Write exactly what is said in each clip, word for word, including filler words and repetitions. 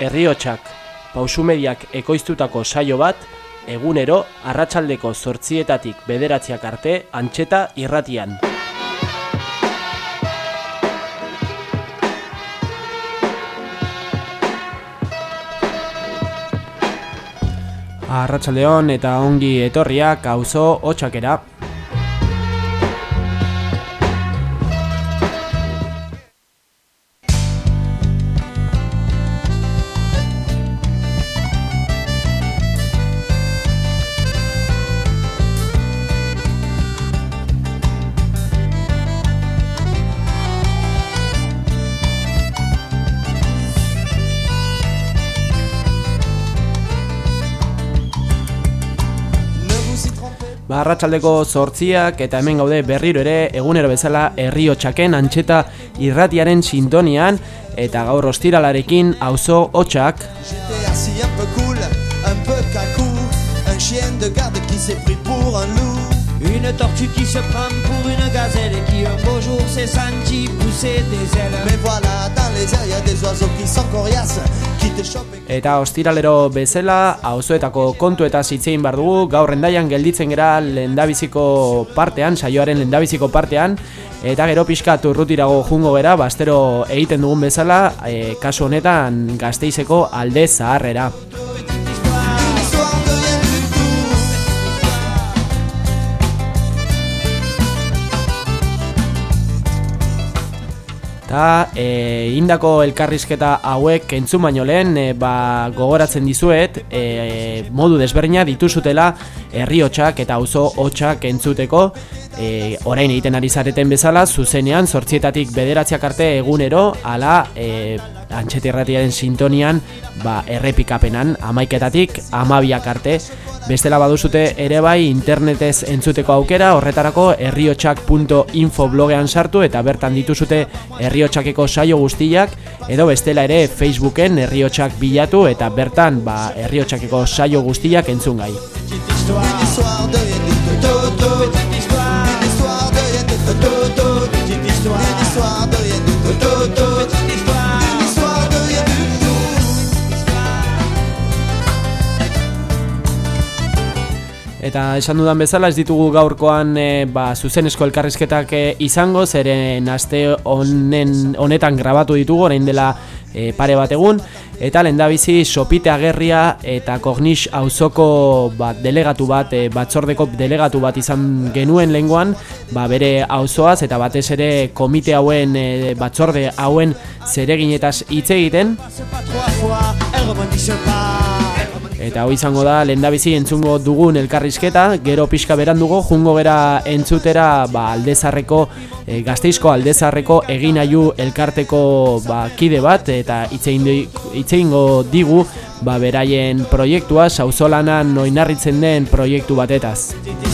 Herriotsak, Pausumediak ekoiztutako saio bat, egunero arratsaldeko zortzietatik bederatziak arte Antxeta irratian. Arratsaldeon eta ongi etorriak auzo hotsakera. Arratsaldeko zortziak eta hemen gaude berriro ere egunero bezala Herriotsaken Antxeta irratiaren sintonian eta gaur ostiralarekin auzo hotsak. Une tortue qui se prend pour une gazelle et qui un beau jour s'est senti pousser des ailes. Mais voilà, dans les airs, y a des oiseaux qui sont coriaces, qui te chopent. Eta ostiralero bezala, auzoetako kontuetaz hitz egin bar dugu, gaur Hendaian gelditzen gera lehendabiziko partean, saioaren lehendabiziko partean, eta gero pixkat urrutirago jungo gera, bastero egiten dugun bezala, e, kasu honetan Gasteizeko Alde Zaharrera. Eta e, indako elkarrizketa hauek entzun baino lehen e, ba, gogoratzen dizuet e, modu desberdina dituzutela Herriotsak eta auzo hotsak entzuteko e, orain egiten ari zareten bezala zuzenean zortzietatik bederatziak arte egunero ala e, Antxeta irratiaren sintonian ba, errepikapenan hamaiketatik hamabiak arte. Bestela baduzute ere bai internetez entzuteko aukera, horretarako herriotsak puntu info blogean sartu eta bertan dituzute Herriotsakeko saio guztiak, edo bestela ere Facebooken Herriotsak bilatu eta bertan ba, Herriotsakeko saio guztiak entzun gai. Eta esan dudan bezala ez ditugu gaurkoan e, ba, zuzenezko elkarrizketak e, izango, zeren aste honen honetan grabatu ditugu orain dela e, pare bat egun, eta lehendabizi Sopite Agerria eta Kognix auzoko ba, delegatu bat, e, batzordeko delegatu bat izan genuen lehengoan, ba, bere auzoaz eta batez ere komite hauen, e, batzorde hauen zereginetaz hitz egiten. Eta hoi izango da lehendabizi entzungo dugun elkarrizketa, gero pixka berandugo jungo gera entzutera ba, Aldezarreko, e, Gasteizko Aldezarreko Eginaiu elkarteko ba, kide bat eta hitz egingo digu ba, beraien proiektua, auzolanan oinarritzen den proiektu batetaz.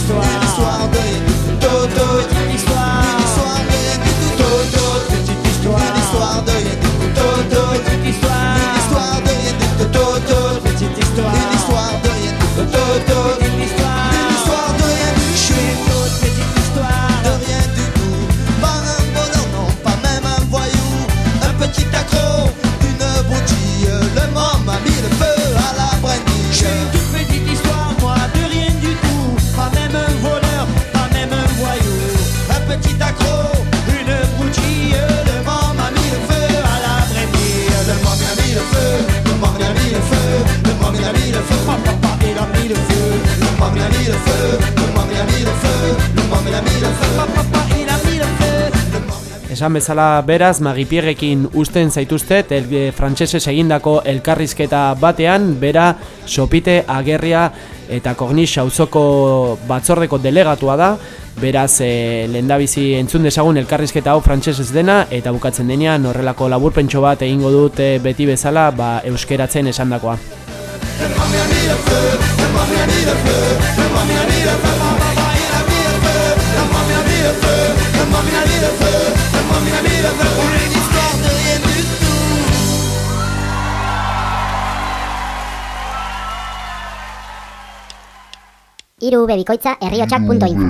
Esan bezala beraz, magipiegekin usten zaituztet el, frantsesez egindako elkarrizketa batean, bera Sopite Agerria eta Kognix auzoko batzordeko delegatua da, beraz e, lehendabizi entzun dezagun elkarrizketa hau frantsesez dena, eta bukatzen denean horrelako laburpentxo bat egingo dut e, beti bezala ba, euskeratzen esandakoa. Hiru B bikoitza herriotsak puntu info.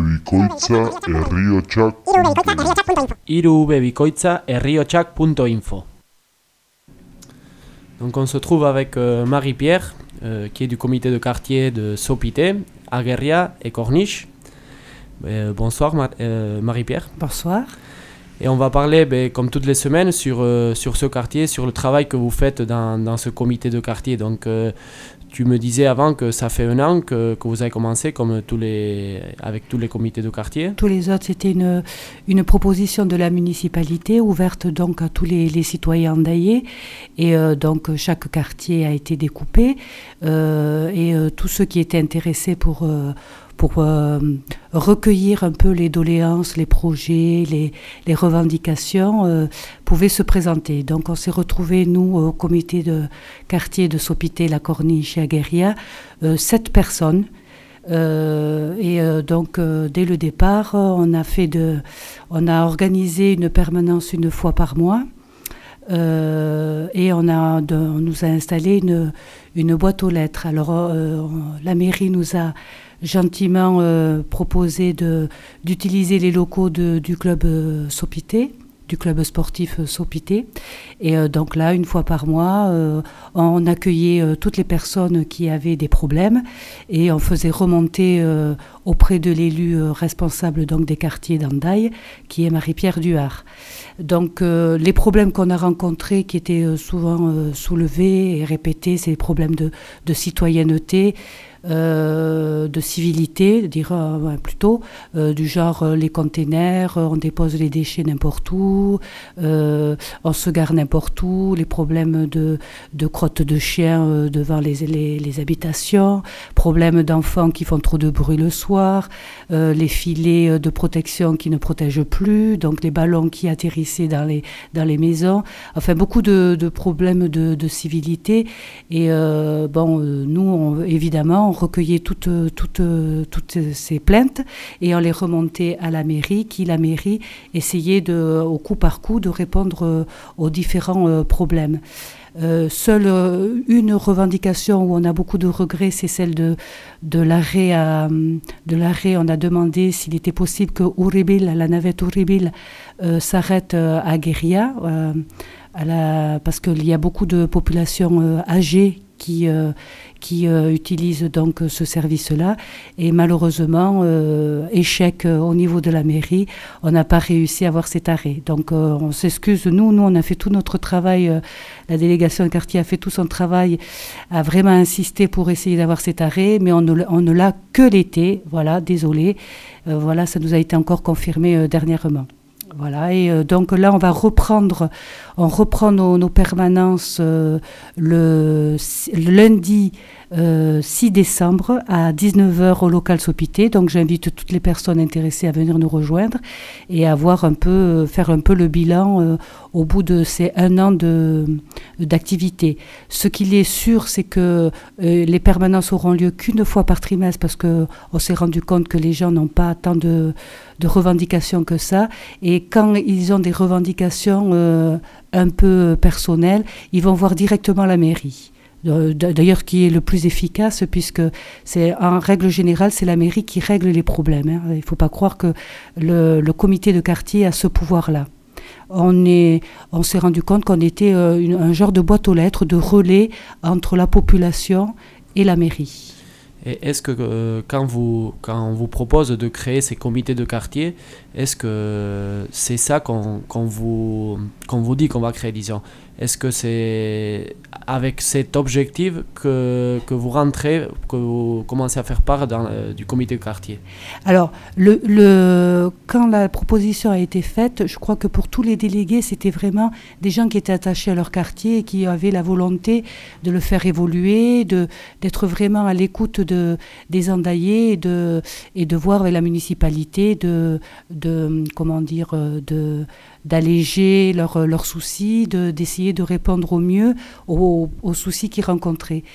Hiru B bikoitza herriotsak puntu info. Donc on se trouve avec euh, Marie-Pierre, euh, qui est du comité de quartier de Sopité, Aguerria et Corniche. Euh, bonsoir Mar- euh, Marie-Pierre. Bonsoir. Et on va parler, ben, comme toutes les semaines, sur, euh, sur ce quartier, sur le travail que vous faites dans, dans ce comité de quartier. Donc euh, tu me disais avant que ça fait un an que, que vous avez commencé comme tous les, avec tous les comités de quartier. Tous les autres, c'était une, une proposition de la municipalité ouverte donc à tous les, les citoyens andayés. Et euh, donc chaque quartier a été découpé. Euh, et euh, tous ceux qui étaient intéressés pour... Euh, pour euh, recueillir un peu les doléances, les projets, les, les revendications, euh, pouvaient se présenter. Donc on s'est retrouvés, nous, au comité de quartier de Sopité, La Corniche et Aguerria, euh, sept personnes. Euh, et euh, donc euh, dès le départ, on a, fait de, on a organisé une permanence une fois par mois. Euh, et on, a de, on nous a installé une, une boîte aux lettres. Alors euh, la mairie nous a gentiment euh, proposé de, d'utiliser les locaux de, du club euh, Sopité, du club sportif euh, Sopité. Et euh, donc là, une fois par mois, euh, on accueillait euh, toutes les personnes qui avaient des problèmes et on faisait remonter euh, auprès de l'élu euh, responsable donc, des quartiers d'Andaille, qui est Marie-Pierre Duhart. Donc euh, les problèmes qu'on a rencontrés, qui étaient euh, souvent euh, soulevés et répétés, c'est les problèmes de, de citoyenneté, Euh, de civilité, dire euh, plutôt, euh, du genre euh, les containers, euh, on dépose les déchets n'importe où, euh, on se gare n'importe où, les problèmes de, de crottes de chiens euh, devant les, les, les habitations, problèmes d'enfants qui font trop de bruit le soir, euh, les filets de protection qui ne protègent plus, donc les ballons qui atterrissaient dans les, dans les maisons, enfin beaucoup de, de problèmes de, de civilité. Et euh, bon, euh, nous, on, évidemment, on recueillait toutes, toutes, toutes ces plaintes et on les remontait à la mairie, qui, la mairie, essayait de, au coup par coup de répondre aux différents euh, problèmes. Euh, seule euh, une revendication où on a beaucoup de regrets, c'est celle de, de l'arrêt. À, de l'arrêt, on a demandé s'il était possible que Uribil, la navette Uribil, euh, s'arrête euh, à Aguerria, euh, à la, parce qu'il y a beaucoup de populations euh, âgées qui, euh, qui euh, utilisent donc ce service-là. Et malheureusement, euh, échec euh, au niveau de la mairie, on n'a pas réussi à avoir cet arrêt. Donc euh, on s'excuse, nous, nous on a fait tout notre travail, euh, la délégation de quartier a fait tout son travail, a vraiment insisté pour essayer d'avoir cet arrêt, mais on ne, on ne l'a que l'été, voilà, désolé. Euh, voilà, ça nous a été encore confirmé euh, dernièrement. Voilà, et euh, donc là, on va reprendre, on reprend nos, nos permanences euh, le, le lundi euh, six décembre à dix-neuf heures au local Sopité. Donc j'invite toutes les personnes intéressées à venir nous rejoindre et à voir un peu, faire un peu le bilan euh, au bout de ces un an de, d'activité. Ce qu'il est sûr, c'est que euh, les permanences auront lieu qu'une fois par trimestre parce qu'on s'est rendu compte que les gens n'ont pas tant de, de revendications que ça. Et quand ils ont des revendications euh, un peu personnelles, ils vont voir directement la mairie. D'ailleurs, qui est le plus efficace, puisque c'est en règle générale, c'est la mairie qui règle les problèmes. Hein. Il ne faut pas croire que le, le comité de quartier a ce pouvoir-là. On, est, on s'est rendu compte qu'on était euh, une, un genre de boîte aux lettres, de relais entre la population et la mairie. Et est-ce que euh, quand, vous, quand on vous propose de créer ces comités de quartier, est-ce que c'est ça qu'on, qu'on, vous, qu'on vous dit qu'on va créer, disons ? Est-ce que c'est avec cet objectif que, que vous rentrez, que vous commencez à faire part dans, euh, du comité de quartier ? Alors, le, le, quand la proposition a été faite, je crois que pour tous les délégués, c'était vraiment des gens qui étaient attachés à leur quartier et qui avaient la volonté de le faire évoluer, de, d'être vraiment à l'écoute de, des Andayés et de, et de voir avec la municipalité, de, de comment dire, de... d'alléger leurs leur soucis, de, d'essayer de répondre au mieux aux, aux soucis qu'ils rencontraient.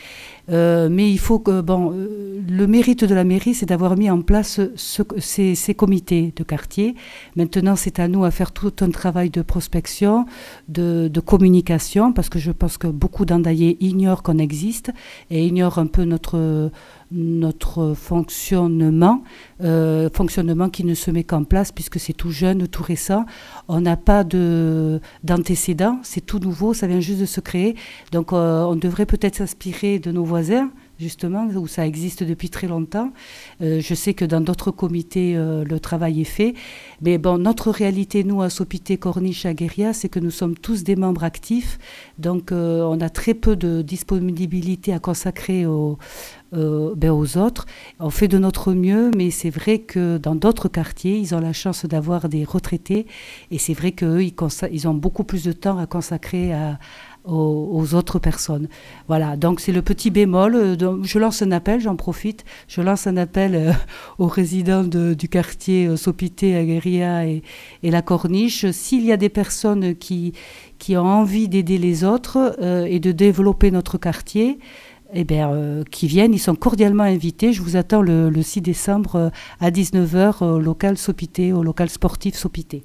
Euh, mais il faut que, bon, euh, le mérite de la mairie, c'est d'avoir mis en place ce, ces, ces comités de quartier. Maintenant, c'est à nous à faire tout un travail de prospection, de, de communication, parce que je pense que beaucoup d'Andaillais ignorent qu'on existe et ignorent un peu notre, notre fonctionnement, euh, fonctionnement qui ne se met qu'en place puisque c'est tout jeune, tout récent. On n'a pas de, d'antécédents, c'est tout nouveau, ça vient juste de se créer. Donc, euh, on devrait peut-être s'inspirer de nos voisins, justement, où ça existe depuis très longtemps. Euh, je sais que dans d'autres comités, euh, le travail est fait. Mais bon, notre réalité, nous, à Sopité, Corniche, à Guéria, c'est que nous sommes tous des membres actifs. Donc, euh, on a très peu de disponibilité à consacrer aux, euh, ben, aux autres. On fait de notre mieux, mais c'est vrai que dans d'autres quartiers, ils ont la chance d'avoir des retraités. Et c'est vrai qu'eux, ils, consa- ils ont beaucoup plus de temps à consacrer à Aux, aux autres personnes. Voilà, donc c'est le petit bémol. Euh, donc je lance un appel, j'en profite, je lance un appel euh, aux résidents de, du quartier euh, Sopité, Agueria et, et la Corniche. S'il y a des personnes qui, qui ont envie d'aider les autres euh, et de développer notre quartier, eh bien, euh, qui viennent, ils sont cordialement invités. Je vous attends le, le six décembre euh, à dix-neuf heures au local Sopité, au local sportif Sopité.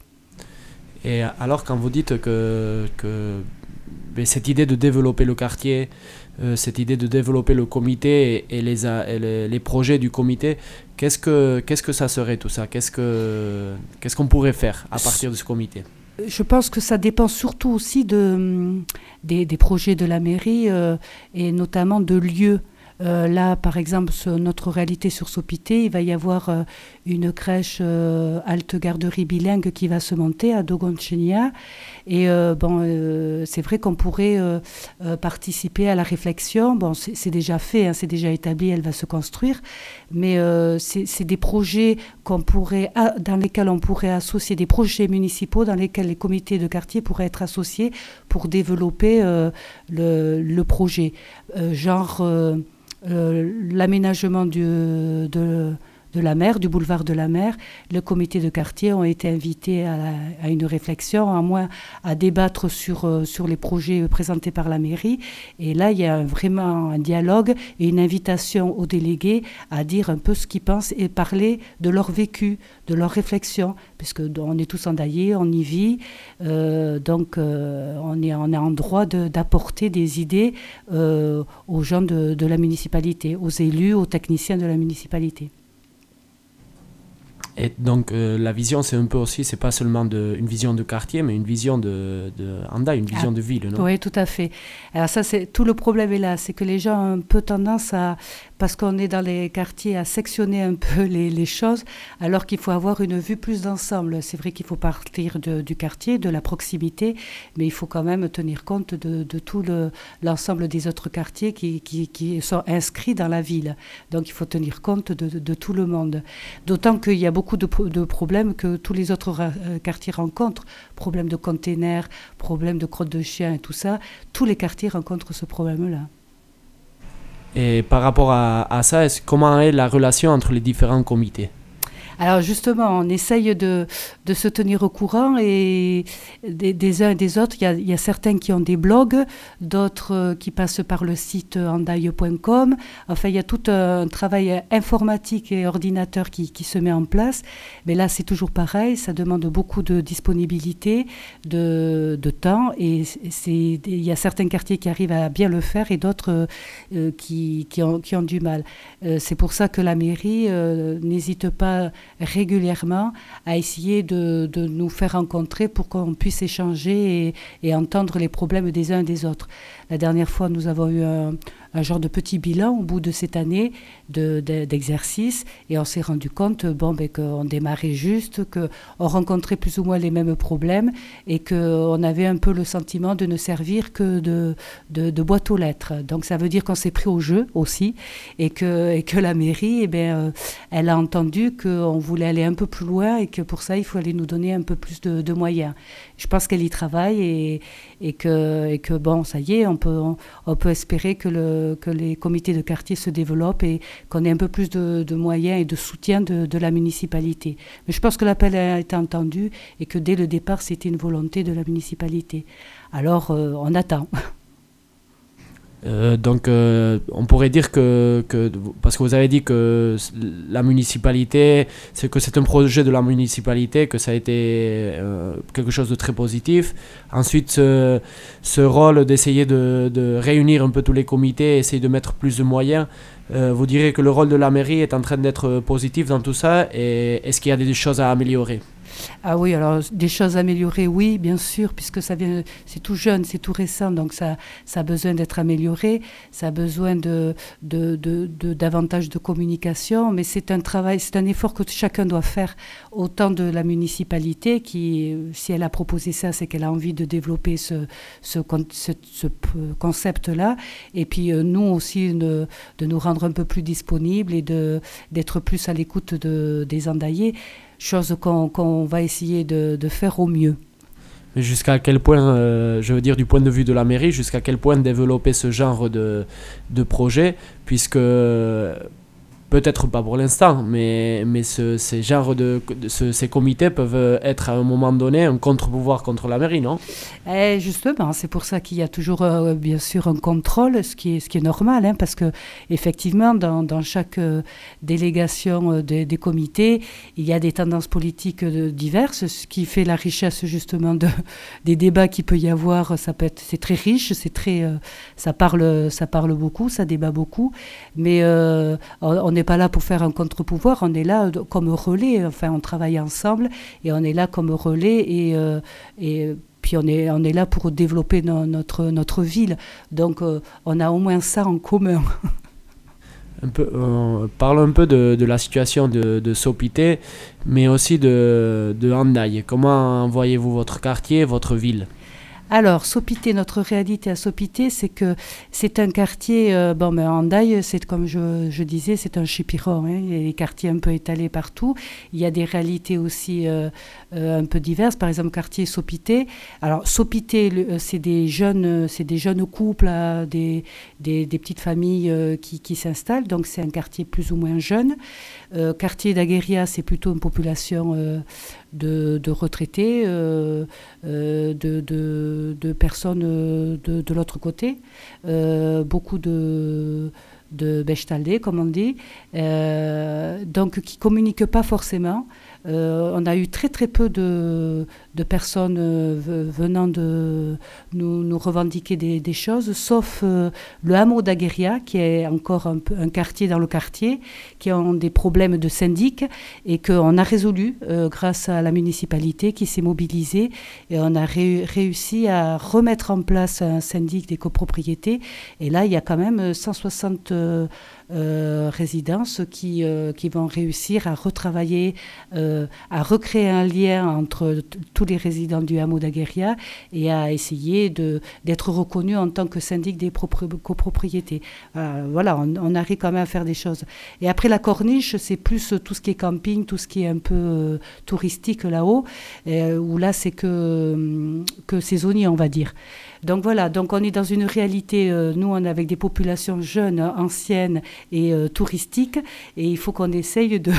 Et alors, quand vous dites que... que... Mais cette idée de développer le quartier, euh, cette idée de développer le comité et, et, les, et les, les projets du comité, qu'est-ce que, qu'est-ce que ça serait tout ça ? Qu'est-ce, que, qu'est-ce qu'on pourrait faire à partir de ce comité ? Je pense que ça dépend surtout aussi de, des, des projets de la mairie euh, et notamment de lieux. Euh, là, par exemple, sur notre réalité sur Sopité, il va y avoir euh, une crèche euh, halte garderie bilingue qui va se monter à Dogonchenia. Et euh, bon, euh, c'est vrai qu'on pourrait euh, euh, participer à la réflexion. Bon, c'est, c'est déjà fait, hein, c'est déjà établi, elle va se construire. Mais euh, c'est, c'est des projets qu'on pourrait, dans lesquels on pourrait associer des projets municipaux, dans lesquels les comités de quartier pourraient être associés pour développer euh, le, le projet. Euh, genre... Euh, Euh, l'aménagement du, de, de la mer, du boulevard de la mer. Le comité de quartier ont été invités à, la, à une réflexion, à moins à débattre sur, euh, sur les projets présentés par la mairie. Et là, il y a un, vraiment un dialogue et une invitation aux délégués à dire un peu ce qu'ils pensent et parler de leur vécu, de leur réflexion, puisque on est tous Andaillais, on y vit, euh, donc euh, on, est, on est en droit de, d'apporter des idées euh, aux gens de, de la municipalité, aux élus, aux techniciens de la municipalité. Et donc euh, la vision, c'est un peu aussi, c'est pas seulement de, une vision de quartier, mais une vision de, de Anda, une vision ah, de ville, non ? Oui, tout à fait. Alors ça, c'est tout le problème est là, c'est que les gens ont un peu tendance à, parce qu'on est dans les quartiers, à sectionner un peu les, les choses, alors qu'il faut avoir une vue plus d'ensemble. C'est vrai qu'il faut partir de, du quartier, de la proximité, mais il faut quand même tenir compte de, de tout le, l'ensemble des autres quartiers qui, qui, qui sont inscrits dans la ville. Donc il faut tenir compte de, de, de tout le monde. D'autant qu'il y a beaucoup de, de problèmes que tous les autres ra- quartiers rencontrent. Problèmes de containers, problèmes de crottes de chiens et tout ça. Tous les quartiers rencontrent ce problème-là. Et par rapport à, à ça, est-ce, comment est la relation entre les différents comités ? Alors justement, on essaye de, de se tenir au courant et des, des uns et des autres. Il y a, il y a certains qui ont des blogs, d'autres euh, qui passent par le site andaille point com. Enfin, il y a tout un travail informatique et ordinateur qui, qui se met en place. Mais là, c'est toujours pareil. Ça demande beaucoup de disponibilité, de, de temps. Et c'est, il y a certains quartiers qui arrivent à bien le faire et d'autres euh, qui, qui, ont, qui ont du mal. Euh, c'est pour ça que la mairie euh, n'hésite pas régulièrement à essayer de, de nous faire rencontrer pour qu'on puisse échanger et, et entendre les problèmes des uns et des autres. La dernière fois, nous avons eu un, un genre de petit bilan au bout de cette année de, de, d'exercice et on s'est rendu compte bon, ben, qu'on démarrait juste, qu'on rencontrait plus ou moins les mêmes problèmes et qu'on avait un peu le sentiment de ne servir que de, de, de boîte aux lettres. Donc ça veut dire qu'on s'est pris au jeu aussi et que, et que la mairie, eh ben, euh, elle a entendu qu'on voulait aller un peu plus loin et que pour ça, il fallait nous donner un peu plus de, de moyens. Je pense qu'elle y travaille et, et, que, et que bon, ça y est, on peut, on, on peut espérer que, le, que les comités de quartier se développent et qu'on ait un peu plus de, de moyens et de soutien de, de la municipalité. Mais je pense que l'appel a été entendu et que dès le départ, c'était une volonté de la municipalité. Alors, euh, on attend. Euh, donc euh, on pourrait dire que, que, parce que vous avez dit que la municipalité, c'est que c'est un projet de la municipalité, que ça a été euh, quelque chose de très positif. Ensuite, ce, ce rôle d'essayer de, de réunir un peu tous les comités, essayer de mettre plus de moyens, euh, vous direz que le rôle de la mairie est en train d'être positif dans tout ça, et est-ce qu'il y a des choses à améliorer ? Ah oui, alors des choses améliorées, oui, bien sûr, puisque ça vient, c'est tout jeune, c'est tout récent, donc ça, ça a besoin d'être amélioré, ça a besoin de, de, de, de davantage de communication, mais c'est un travail, c'est un effort que chacun doit faire, autant de la municipalité qui, si elle a proposé ça, c'est qu'elle a envie de développer ce, ce, ce, ce concept-là, et puis euh, nous aussi de, de nous rendre un peu plus disponibles et de, d'être plus à l'écoute de, des endaillés. Chose qu'on, qu'on va essayer de, de faire au mieux. Mais jusqu'à quel point, euh, je veux dire du point de vue de la mairie, jusqu'à quel point développer ce genre de, de projet, puisque peut-être pas pour l'instant, mais, mais ce, ces genres de, de ce, ces comités peuvent être à un moment donné un contre-pouvoir contre la mairie, non ? Et justement, c'est pour ça qu'il y a toujours euh, bien sûr un contrôle, ce qui est, ce qui est normal, hein, parce que effectivement, dans, dans chaque euh, délégation euh, des, des comités, il y a des tendances politiques euh, diverses, ce qui fait la richesse justement de, des débats qu'il peut y avoir. Ça peut être, c'est très riche, c'est très, euh, ça parle, ça parle beaucoup, ça débat beaucoup, mais euh, on n'est pas là pour faire un contre-pouvoir, on est là comme relais, enfin on travaille ensemble et on est là comme relais et, euh, et puis on est, on est là pour développer no, notre, notre ville. Donc euh, on a au moins ça en commun. Un peu, euh, parlons un peu de, de la situation de, de Sopité, mais aussi de, de Hendaye. Comment voyez-vous votre quartier, votre ville ? Alors, Sopité, notre réalité à Sopité, c'est que c'est un quartier, euh, bon, mais Hendaye, c'est comme je, je disais, c'est un chipiron, hein, il y a des quartiers un peu étalés partout. Il y a des réalités aussi euh, euh, un peu diverses. Par exemple, quartier Sopité. Alors, Sopité, le, c'est des jeunes, c'est des jeunes couples, là, des, des, des petites familles euh, qui, qui s'installent. Donc, c'est un quartier plus ou moins jeune. Euh, quartier d'Agueria, c'est plutôt une population euh, de, de retraités, euh, euh, de, de, de personnes de, de l'autre côté, euh, beaucoup de, de Bechtaldé, comme on dit, euh, donc qui ne communiquent pas forcément. Euh, on a eu très très peu de, de personnes euh, venant de nous, nous revendiquer des, des choses, sauf euh, le hameau d'Agueria, qui est encore un, un quartier dans le quartier, qui ont des problèmes de syndic et qu'on a résolu euh, grâce à la municipalité qui s'est mobilisée et on a ré, réussi à remettre en place un syndic des copropriétés. Et là, il y a quand même cent soixante euh, euh, résidences qui, euh, qui vont réussir à retravailler, euh, à recréer un lien entre t- tous les résidents du hameau d'Agueria et à essayer de, d'être reconnus en tant que syndic des propri- copropriétés. Euh, voilà, on, on arrive quand même à faire des choses. Et après la corniche, c'est plus tout ce qui est camping, tout ce qui est un peu euh, touristique là-haut, euh, où là c'est que, que saisonnier, on va dire. Donc voilà, donc on est dans une réalité, euh, nous on est avec des populations jeunes, anciennes et euh, touristiques, et il faut qu'on essaye de,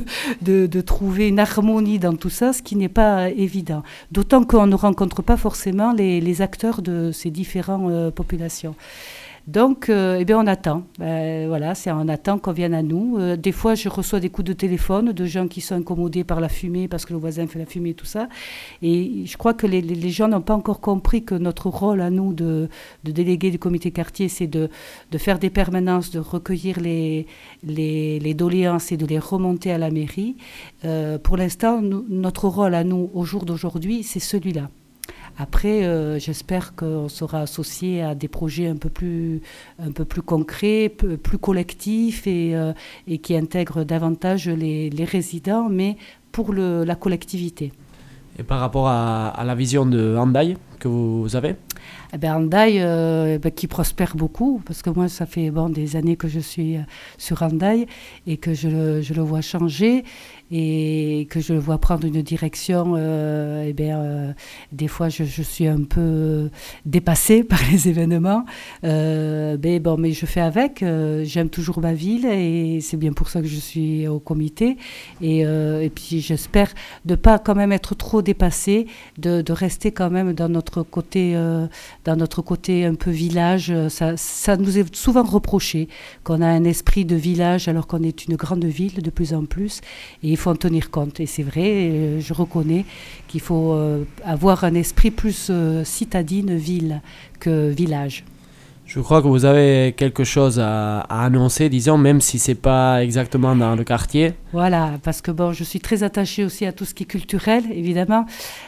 de, de trouver une harmonie dans tout ça, ce qui n'est pas évident. D'autant qu'on ne rencontre pas forcément les, les acteurs de ces différentes euh, populations. Donc, euh, eh bien, on attend. Ben, voilà, c'est on attend qu'on vienne à nous. Euh, des fois, je reçois des coups de téléphone de gens qui sont incommodés par la fumée parce que le voisin fait la fumée et tout ça. Et je crois que les, les, les gens n'ont pas encore compris que notre rôle à nous de, de délégués du comité quartier, c'est de, de faire des permanences, de recueillir les, les, les doléances et de les remonter à la mairie. Euh, pour l'instant, nous, notre rôle à nous, au jour d'aujourd'hui, c'est celui-là. Après, euh, j'espère qu'on sera associé à des projets un peu plus, un peu plus concrets, peu, plus collectifs et, euh, et qui intègrent davantage les, les résidents, mais pour le, la collectivité. Et par rapport à, à la vision de Hendaye que vous avez ? Eh ben, Hendaye, euh, ben, qui prospère beaucoup, parce que moi, ça fait bon, des années que je suis sur Hendaye et que je le, je le vois changer. et que je le vois prendre une direction, euh, eh bien, euh, des fois je, je suis un peu dépassée par les événements. Euh, mais bon, mais je fais avec. Euh, j'aime toujours ma ville et c'est bien pour ça que je suis au comité. Et, euh, et puis j'espère de pas quand même être trop dépassée, de, de rester quand même dans notre côté, euh, dans notre côté un peu village. Ça, ça nous est souvent reproché qu'on a un esprit de village alors qu'on est une grande ville de plus en plus. Et il faut en tenir compte. Et c'est vrai, je reconnais qu'il faut euh, avoir un esprit plus euh, citadine, ville que village. Je crois que vous avez quelque chose à, à annoncer, disons, même si c'est pas exactement dans le quartier. Voilà, parce que bon, je suis très attachée aussi à tout ce qui est culturel, évidemment.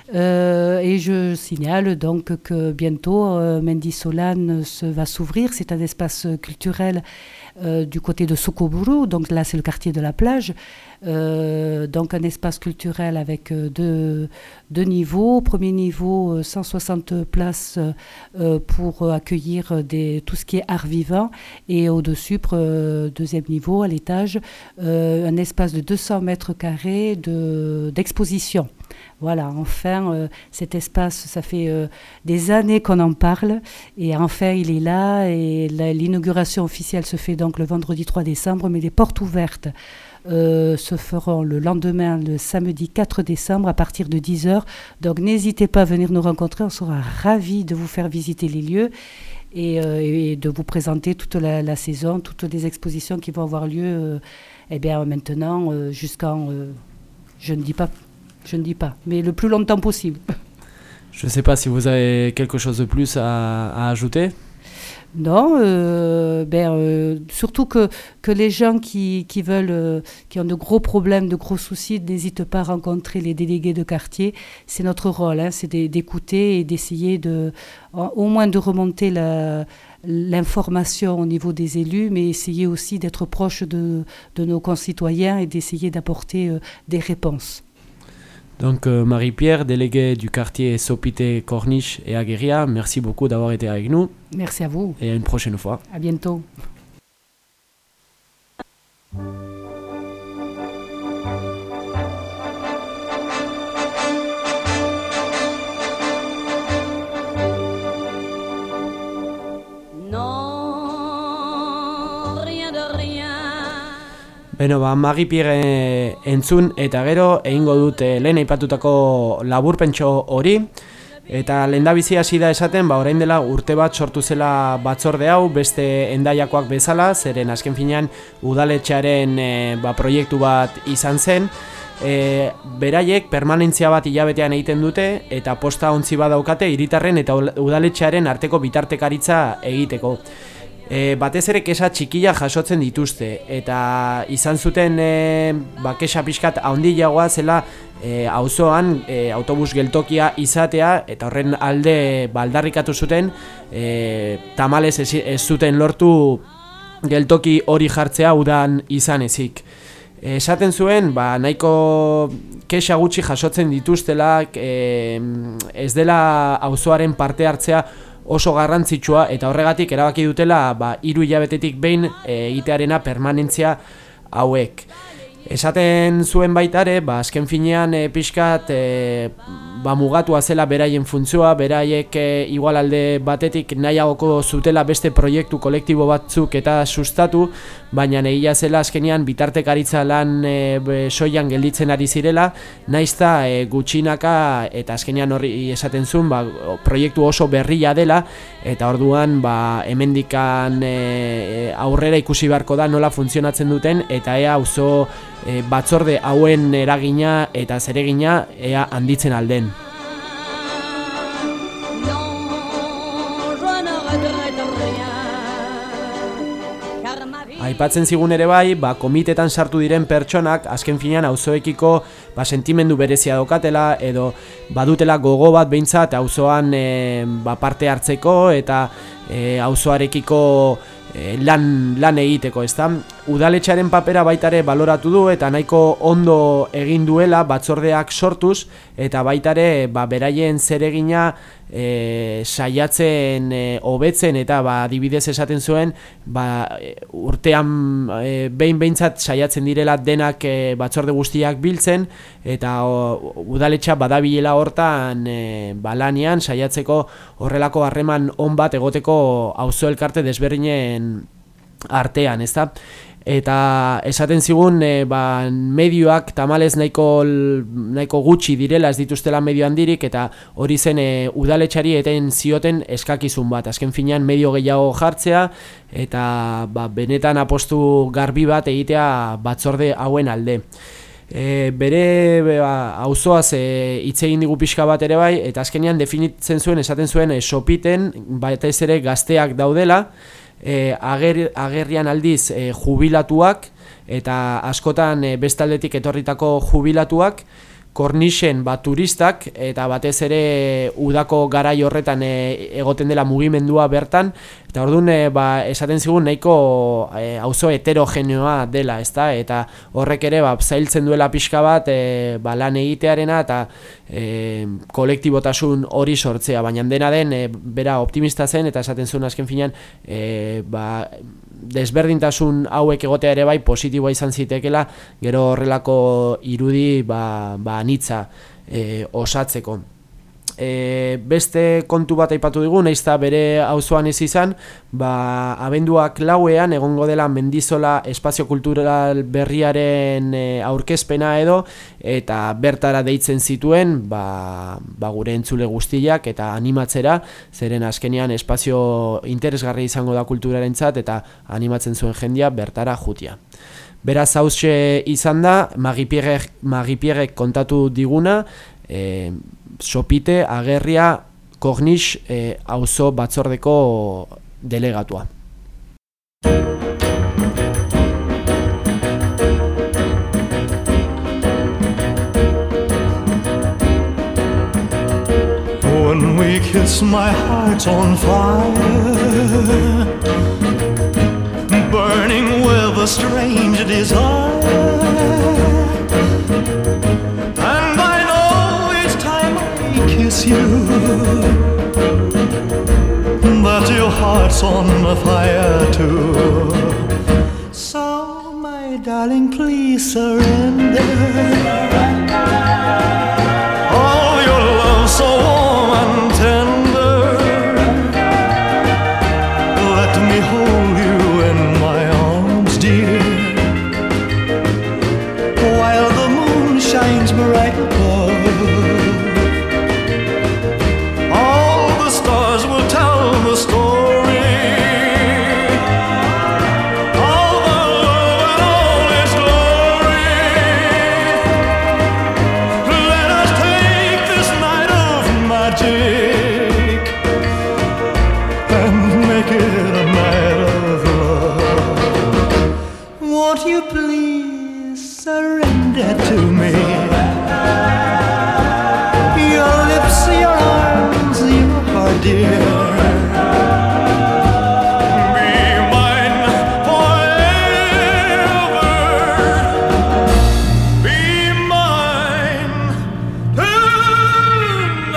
Euh, et je signale donc que bientôt, euh, Mendy Solane se, va s'ouvrir. C'est un espace culturel euh, du côté de Sokoburu, donc là c'est le quartier de la plage. Euh, donc un espace culturel avec deux, deux niveaux. Premier niveau, cent soixante places euh, pour accueillir des, tout ce qui est art vivant. Et au-dessus, euh, deuxième niveau, à l'étage, euh, un espace de deux cents mètres carrés de, d'exposition. Voilà, enfin, euh, cet espace, ça fait euh, des années qu'on en parle et enfin il est là et la, l'inauguration officielle se fait donc le vendredi trois décembre, mais les portes ouvertes euh, se feront le lendemain, le samedi quatre décembre à partir de dix heures. Donc n'hésitez pas à venir nous rencontrer, on sera ravis de vous faire visiter les lieux et, euh, et de vous présenter toute la, la saison, toutes les expositions qui vont avoir lieu euh, eh bien, maintenant euh, jusqu'en, euh, je ne dis pas Je ne dis pas, mais le plus longtemps possible. Je ne sais pas si vous avez quelque chose de plus à, à ajouter. Non, euh, ben, euh, surtout que, que les gens qui, qui veulent, euh, qui ont de gros problèmes, de gros soucis, n'hésitent pas à rencontrer les délégués de quartier. C'est notre rôle, hein, c'est d'écouter et d'essayer de, au moins de remonter la, l'information au niveau des élus, mais essayer aussi d'être proche de, de nos concitoyens et d'essayer d'apporter euh, des réponses. Donc euh, Marie-Pierre, déléguée du quartier Sopite, Corniche et Aguerria, merci beaucoup d'avoir été avec nous. Merci à vous. Et à une prochaine fois. À bientôt. Beno, ba, Marie-Pierre entzun eta gero egingo dute lehen aipatutako laburpentxo hori. Eta lehendabizi hasi da esaten, ba, orain dela urte bat sortu zela batzorde hau, beste Hendaiakoak bezala, zeren azken finean udaletxearen e, ba, proiektu bat izan zen. E, beraiek permanentzia bat hilabetean egiten dute eta posta ontzi bat daukate hiritarren eta udaletxearen arteko bitartekaritza egiteko. E, batez ere kexa txikila jasotzen dituzte eta izan zuten e, ba, kexa pixkat handiagoa zela e, auzoan e, autobus geltokia izatea eta horren alde baldarrikatu zuten e, tamalez ez, ez zuten lortu geltoki hori jartzea udan izan ezik. Esaten zuen, ba, nahiko kexa gutxi jasotzen dituztela, e, ez dela auzoaren parte hartzea oso garrantzitsua eta horregatik erabaki dutela ba, hiru hilabetetik behin egitearena e, permanentzia hauek. Esaten zuen baitare, ba, azken finean e, pixkat e, ba, mugatua zela beraien funtzioa, beraiek e, igual alde batetik nahiagoko zutela beste proiektu kolektibo batzuk eta sustatu, baina egia zela azkenean bitartekaritza lan e, soilan gelditzen ari zirela, naizta e, gutxinaka eta azkenean horri esaten zuen ba, proiektu oso berria dela eta orduan ba, hemendikan e, aurrera ikusi beharko da nola funtzionatzen duten eta ea auzo E, batzorde hauen eragina eta zeregina ea handitzen alden. Aipatzen zigun ere bai, ba, komitetan sartu diren pertsonak azken finean auzoekiko ba, sentimendu berezia daukatela edo badutela gogo bat behintzat auzoan e, ba, parte hartzeko eta e, auzoarekiko e, lan, lan egiteko, ezta? udaletxearen papera baitare baloratu du eta nahiko ondo egin duela batzordeak sortuz eta baitare ba, beraien zeregina e, saiatzen e, hobetzen eta ba, adibidez esaten zuen ba, urtean e, behin behintzat saiatzen direla denak e, batzorde guztiak biltzen eta o, udaletxa badabilela hortan e, balanean saiatzeko horrelako harreman on bat egoteko auzo elkarte desberdinen artean, ezta? Eta esaten zigun e, ba, medioak tamalez nahiko, nahiko gutxi direla, ez dituztela medio handirik eta hori zen e, udaletxari eten zioten eskakizun bat, azken finean medio gehiago jartzea eta ba, benetan apostu garbi bat egitea batzorde hauen alde. E, bere ba, auzoaz hitz egin digu pixka bat ere bai eta azkenean definitzen zuen, esaten zuen e, Sopiten batez ere gazteak daudela. E, ager, agerrian aldiz e, jubilatuak eta askotan e, bestaldetik etorritako jubilatuak, Kornixen ba, turistak eta batez ere udako garai horretan e, egoten dela mugimendua bertan eta orduan e, ba, esaten zigun nahiko e, auzo heterogeneoa dela, ezta? Eta horrek ere ba, zailtzen duela pixka bat e, ba, lan egitearena eta e, kolektibotasun hori sortzea, baina dena den e, bera optimista zen eta esaten zuen azken finean e, ba, desberdintasun hauek egotea ere bai positiboa izan zitekela gero horrelako irudi ba, ba anitza e, osatzeko. E, beste kontu bat aipatu digu, naizta bere auzoan ez izan, ba, abenduak lauean egongo dela Mendizola espazio kultural berriaren e, aurkezpena edo eta bertara deitzen zituen ba, ba gure entzule guztiak eta animatzera, zeren azkenean espazio interesgarri izango da kulturarentzat eta animatzen zuen jendia bertara jutia. Beraz hauxe izan da, Magipierrek, Magipierrek kontatu diguna, e, Sopite, Agerria, Kornix e, auzo batzordeko delegatua. When we kiss, my heart's on fire, burning with a strange desire. And I know each time I kiss you that your heart's on fire too. So my darling, please surrender. Oh, your love so warm and tender. Let me hold you in my arms, dear, while the moon shines bright above. All the stars will tell the story, all the love and all its glory. Let us take this night of magic and make it a night of love. Won't you please surrender to me? Your lips, your arms, your heart, dear. Be mine forever. Be mine tonight.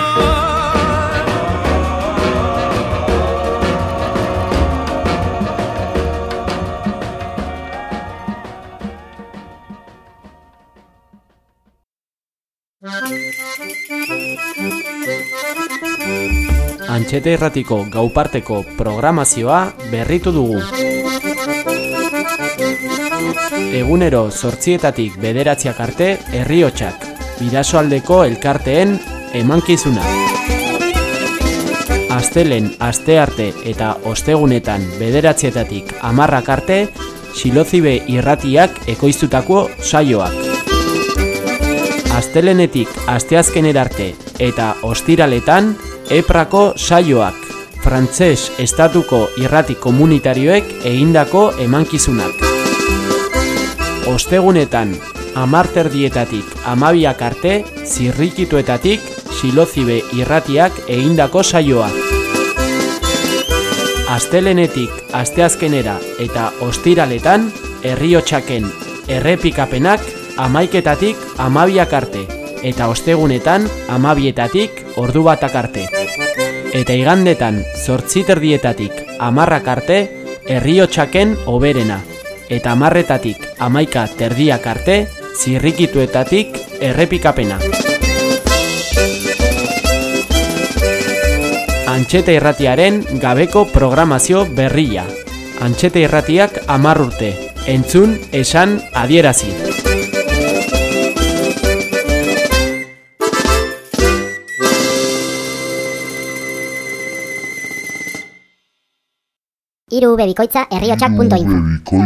Antxete Irratiko gauparteko programazioa berritu dugu. Egunero zortzietatik bederatziak arte Herriotsak, Bidasoaldeko elkarteen emankizuna. Astelen, astearte eta ostegunetan bederatzietatik hamarrak arte Xilozibe irratiak ekoiztutako saioak. Astelenetik asteazkenera arte eta ostiraletan Eprako saioak, frantses estatuko irrati komunitarioek egindako emankizunak. Ostegunetan, hamarterdietatik hamabiak arte, zirrikituetatik Xilozibe irratiak egindako saioa. Astelenetik asteazkenera eta ostiraletan, Erriotxaken errepikapenak hamaiketatik hamabiak arte, eta ostegunetan hamabietatik ordu batak arte. Eta igandetan zortziterdietatik hamarrak arte Erriotxaken oberena, eta hamarretatik hamaika terdiak arte zirrikituetatik errepikapena. Antxeta Irratiaren gabeko programazio berria. Antxeta Irratiak hamar urte. Entzun, esan, adierazi. Hiru bebikoitza erriotxak punto info.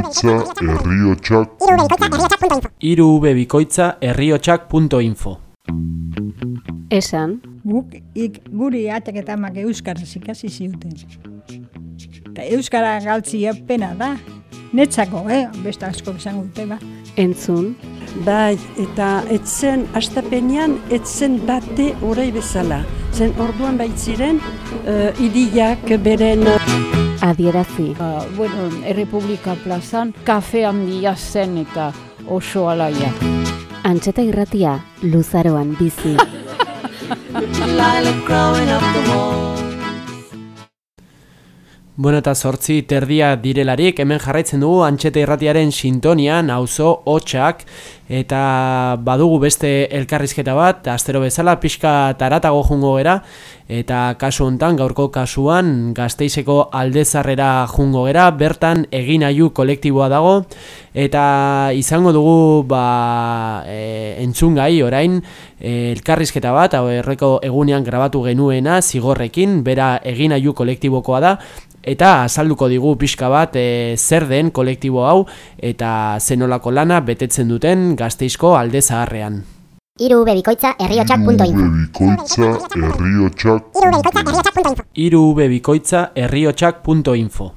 hiru bebikoitza erriotxak punto info. Esan. Guk ik guri atak eta amak euskaraz ikasi ziuten. Eta euskara galtzia pena da. Netzako, eh? Beste asko izango dute, ba. Entzun. Bai, eta etzen astapenean etzen bate orai bezala. Zen orduan baitziren uh, idiak beren... Adierazi. Uh, bueno, Errepublika plazan kafe handia zen eta oso alaia. Antxeta Irratia luzaroan bizi. Bueno, eta zortzi terdia direlarik, hemen jarraitzen dugu Antxeta Irratiaren sintonian, auzo hotxak, eta badugu beste elkarrizketa bat, astero bezala, pixka taratago jungo gera, eta kasu hontan, gaurko kasuan, Gasteizeko Aldezarrera jungo gera, bertan Eginaiu kolektiboa dago, eta izango dugu ba, e, entzungai orain e, elkarrizketa bat, hau erreko egunean grabatu genuena, zigorrekin, bera Eginaiu kolektibokoa da, eta azalduko digu pixka bat e, zer den kolektibo hau eta zenolako lana betetzen duten Gasteizko Alde Zaharrean. Hiru bebikoitza erriotxak punto info. Hiru bebikoitza erriotxak punto info.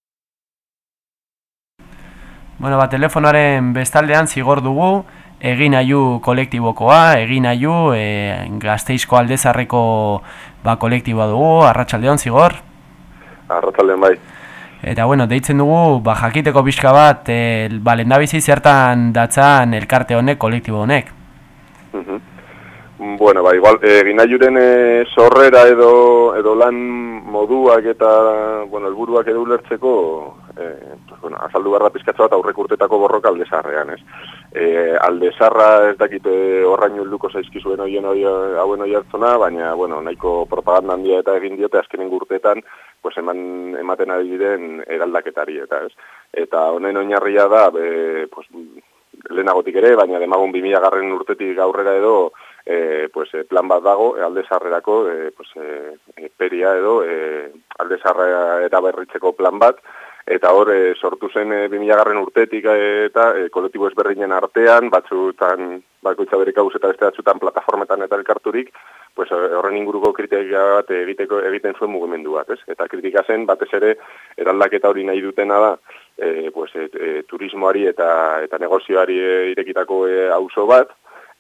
Bueno, ba, telefonoaren bestaldean zigor dugu Eginaiu kolektibokoa, Eginaiu e, Gasteizko Alde Zaharreko ba, kolektiboa dugu, arratsaldeon zigor. Arratzaldean bai. Eta bueno, deitzen dugu, ba, jakiteko pixka bat, e, ba, lehendabizi zertan datzan elkarte honek, kolektibo honek. Uh-huh. Bueno, ba, igual, Eginaiuren e, sorrera edo, edo lan moduak eta, bueno, helburuak edo ulertzeko, e, pues, bueno, azaldu barra pizkatzo bat aurrek urtetako borroka Alde Zaharrean, ez. E, Alde Zaharra ez dakit horraino helduko zaizkizuen hoien hoi, hauen hoi hartzona, baina, bueno, nahiko propaganda handia eta egin diote azkenen urteetan, pues eman, ematen ari diren eraldaketari, eta ez. Eta honen oinarria da, be, pues, lehenagotik ere, baina demagun bi mila garren urtetik aurrera edo, e, pues, plan bat dago, Alde Zaharrerako, e, pues, e, peria edo, e, Alde Zaharrera berritzeko plan bat, eta hor e, sortu zen e, bi mila garren urtetik eta e, kolektibo ezberdinen artean, batzutan, bakoitza bere kauz eta beste batzutan plataformetan eta elkarturik, pues horren inguruko kritika bat egiteko egiten zuen mugimendu bat, ez? Eta kritika zen batez ere eraldaketa hori nahi dutena da, e, pues e, e, turismoari eta eta negozioari e, irekitako e, auzo bat,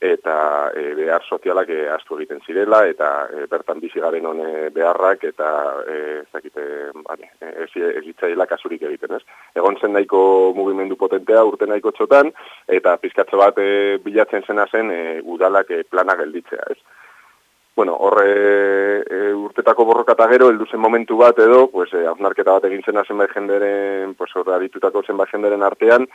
eta e, behar sozialak e, ahaztu egiten zirela, eta e, bertan bizi garen hone beharrak eta e, ez dakite, bale, ez, ez hitzaila kasurik egiten, ez? Egon zen nahiko mugimendu potentea urte nahiko txotan, eta pizkatxo bat e, bilatzen zena zen e, udalak e, plana gelditzea, ez? Bueno, horre e, urtetako borroka eta gero, heldu zen momentu bat edo, pues, e, hausnarketa bat egin zena zenbait jenderen, pues, horre aritutako zenbait jenderen artean,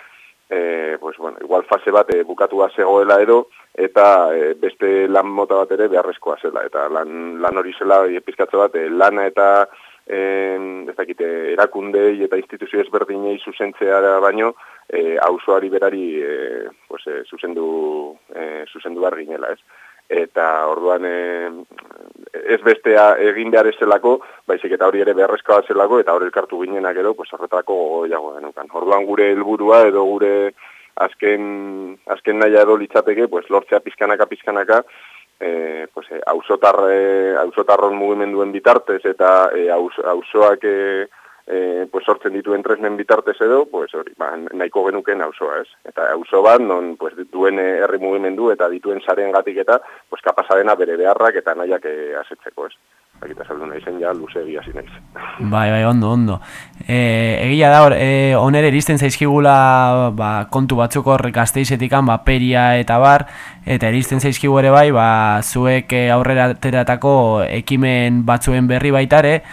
e, pues, bueno, igual fase bat e, bukatua zegoela edo, eta e, beste lan mota bat ere beharrezkoa zela, eta lan, lan hori zela e, pizkatzo bat, e, lana eta e, ez dakite, erakundei eta instituzio ezberdinei zuzentzea baino, e, auzoari berari e, pues, e, zuzendu, e, zuzendu behar ginela, ez? Eta orduan e, ez bestea egin behar ez zelako, baizik eta hori ere beharrezkoa zelako, eta hori elkartu ginenak edo, pues horretarako gogoiago genukan. Orduan gure helburua edo gure azken, azken naia edo litzateke, pues lortzea pizkanaka pizkanaka, e, pues, e, auzotar, e, auzotarron mugimenduen bitartez eta e, auzoak e, E, pues sortzen dituen tresnen bitartez edo, pues hori, ba, nahiko genuken auzoa, ez? Eta auzo bat, non pues, duen herri mugimendu eta dituen sareen gatik eta pues, kapasa dena bere beharrak eta nahiak e, asetzeko, ez? zakita saldu nahi zen, ja, luze egia zinaiz. Bai, bai, ondo, ondo. E, egia da, hor, e, onere iristen zaizkigula ba, kontu batzuk hor Gasteizetikan, ba, peria eta bar, eta iristen zaizkigu ere bai, ba, zuek aurrera ateratako ekimen batzuen berri baitare,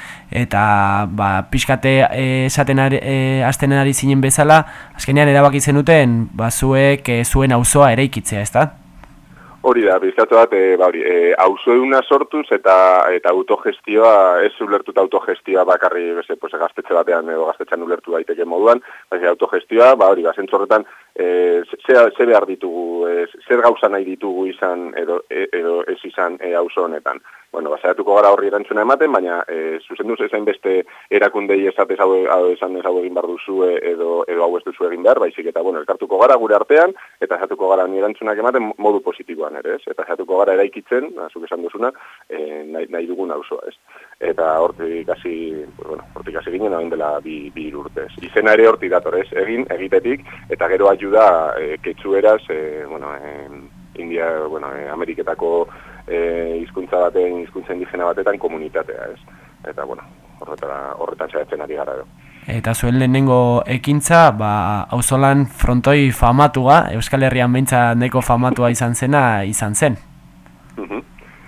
eta ba, pixkate esaten ari, e, aztenen ari zinen bezala, azkenean erabaki zenuten, ba, zuek e, zuen auzoa eraikitzea, ezta? Hori da, bizkatu bat, e, ba hori, e, auzoeuna sortuz eta eta autogestioa, ez ulertuta autogestioa bakarri, beze, pues, gaztetxe batean edo gaztetxean ulertu daiteke moduan, baina autogestioa, ba hori, bazentzu horretan, e, ze, ze behar ditugu, e, zer gauza nahi ditugu izan edo, e, edo ez izan e, auzo honetan. Bueno, basatuko gara horri erantzuna ematen, baina e, zuzenduz ezain beste erakundei esatez hau, hau esan ez hau egin behar duzu edo, edo hau ez duzu egin behar, baizik eta, bueno, elkartuko gara gure artean, eta esatuko gara ni erantzunak ematen modu positiboan ere, ez? Eta esatuko gara eraikitzen, azuk esan duzuna, e, nahi, nahi dugun auzoa, ez? Eta hortik hasi, bueno, hortik hasi ginen hain dela bi, bi urtez. Izena ere hortik dator, ez? Egin, egitetik, eta gero ayuda e, ketxueraz, e, bueno, e, India, bueno, e, Ameriketako E, hizkuntza baten, hizkuntza indigena batetan komunitatea, ez? Eta, bueno, horretara, horretan saiatzen ari gara. Eta zuen lehenengo ekintza, ba, auzolan frontoi famatua, Euskal Herrian behintzat neko famatua izan zena, izan zen. Uh-huh.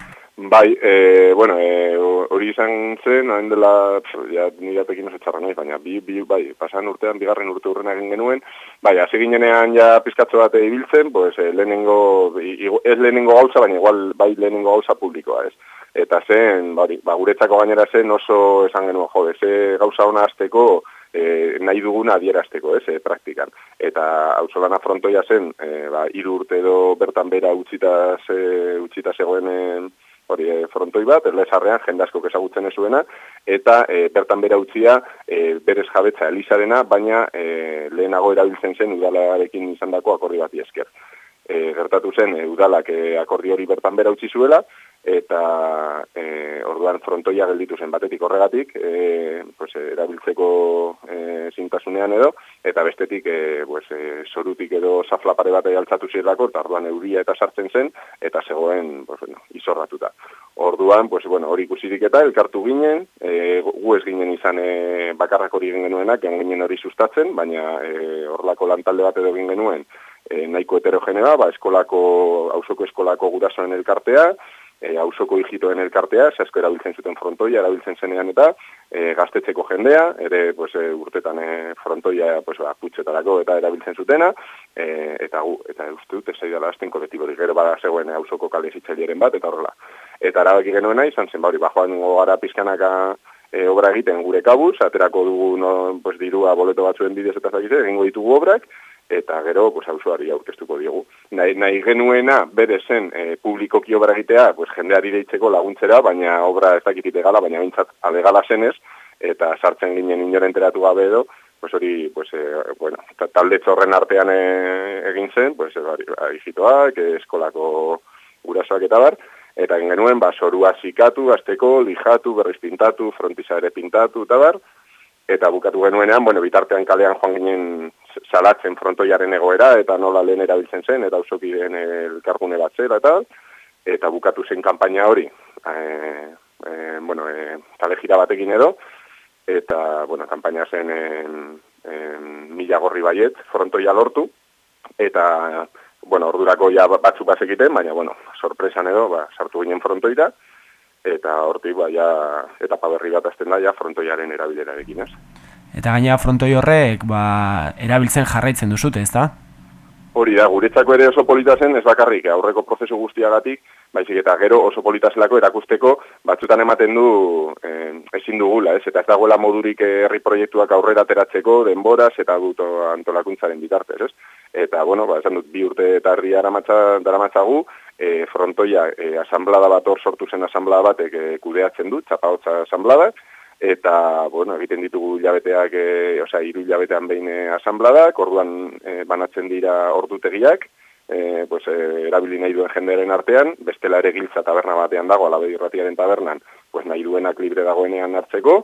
Bai, e, bueno, e, hori izan zen, hain dela, ja, nire atekin oso txarra nahi, baina bi, bi, bai, pasan urtean, bigarren urte urrena egin genuen, bai, hasi ginenean ja pizkatxo bat ibiltzen, pues, e, lehenengo, ez lehenengo gauza, baina igual, bai, lehenengo gauza publikoa, ez? Eta zen, bari, ba, guretzako gainera zen oso esan genuen, jode, ze gauza hona azteko, e, nahi duguna adierazteko, ez, e, praktikan. Eta auzolana frontoia zen, e, ba, hiru urte edo bertan bera utzita, ze, utzita zegoen, e, hori e, frontoi bat, erlezarrean jende asko ezagutzen ez zuena, eta e, bertan bera utzia e, berez jabetza Elizarena, baina e, lehenago erabiltzen zen udalarekin izandako akordi bati esker. E, gertatu zen, e, udalak e, akordi hori bertan bera utzi zuela, eta e, orduan frontoia gelditu zen batetik horregatik, e, pues, erabiltzeko e, zintasunean edo, eta bestetik e, pues, e, zorutik edo zaflapare bat altzatu zirelako, eta orduan euria eta sartzen zen, eta zegoen pues, bueno, izorratuta. Orduan, pues, bueno, hori ikusirik eta elkartu ginen, e, gu ez ginen izan e, bakarrak hori egin genuenak, ginen hori sustatzen, baina e, horlako lantalde bat edo egin genuen, e, nahiko heterogenea, ba, eskolako, auzoko eskolako gurasoen elkartea, E, auzoko hijitoen elkartea, asko erabiltzen zuten frontoia, erabiltzen zenean eta e, gaztetzeko jendea, ere pues, e, urtetan e, frontoia pues, ba, putxetarako eta erabiltzen zutena, e, eta gu, eta uste dut, ez zaidala azten kolektiborik, gero bada zegoen e, auzoko kale zitzaileren bat, eta horrela. Eta erabaki genuena izan zen, bauri, bajoan gara pizkanaka e, obra egiten gure kabuz, aterako dugu no, pues, dirua boleto batzuen bidez eta zakize, egingo ditugu obrak, eta gero, pues, auzoari aurkeztuko diogu. Nahi, nahi genuena, bere zen, e, publikoki obra egitea, pues, jendeari deitzeko laguntzera, baina obra ez dakit ilegala, baina bintzat alegala zenez, eta sartzen ginen inoren enteratu gabe edo, pues, hori, pues, e, bueno, talde txorren artean e, egin zen, pues, hijitoak, eskolako gurasoak eta bar, eta egin genuen, ba, zorua zikatu, azteko, lijatu, berriz pintatu, frontiza ere pintatu, eta bar, eta bukatu genuenean, bueno, bitartean kalean joan ginen salatzen frontoiaren egoera, eta nola lehen erabiltzen zen, eta auzokideen elkargune bat zela, eta eta bukatu zen kanpaina hori, e, e, bueno, e, kale jira batekin edo, eta, bueno, kanpaina zen e, e, mila gorri baiet, frontoia lortu, eta, bueno, ordurako ja batzuk bazekiten, baina, bueno, sorpresan edo, ba, sartu ginen frontoira, eta hortik ba, ja, etapa berri bat azten da, ja, frontoiaren erabilerarekin, ez. Eta gaina frontoi horrek, ba, erabiltzen jarraitzen duzute, ez da? Hori da, guretzako ere oso polita zen, ez bakarrik, aurreko prozesu guztiagatik, baizik eta gero oso polita zelako erakusteko, batzutan ematen du eh, ezin dugula, ez? Eta ez dagoela modurik herri proiektuak aurrera ateratzeko, denboraz eta dut antolakuntzaren bitartez, ez? Eta, bueno, ba, esan dut, bi urte eta herri daramatzagu, e, frontoia e, asamblada bat hor sortu zen asamblada batek e, kudeatzen dut, txapahotza asamblada, eta, bueno, egiten ditugu hilabeteak, e, osea, hiru hilabetean behin e, asambladak, orduan e, banatzen dira ordutegiak, e, pues, e, erabili nahi duen jendearen artean, bestela ere giltza taberna batean dago, Alabe Irratiaren tabernan, pues, nahi duenak libre dagoenean hartzeko,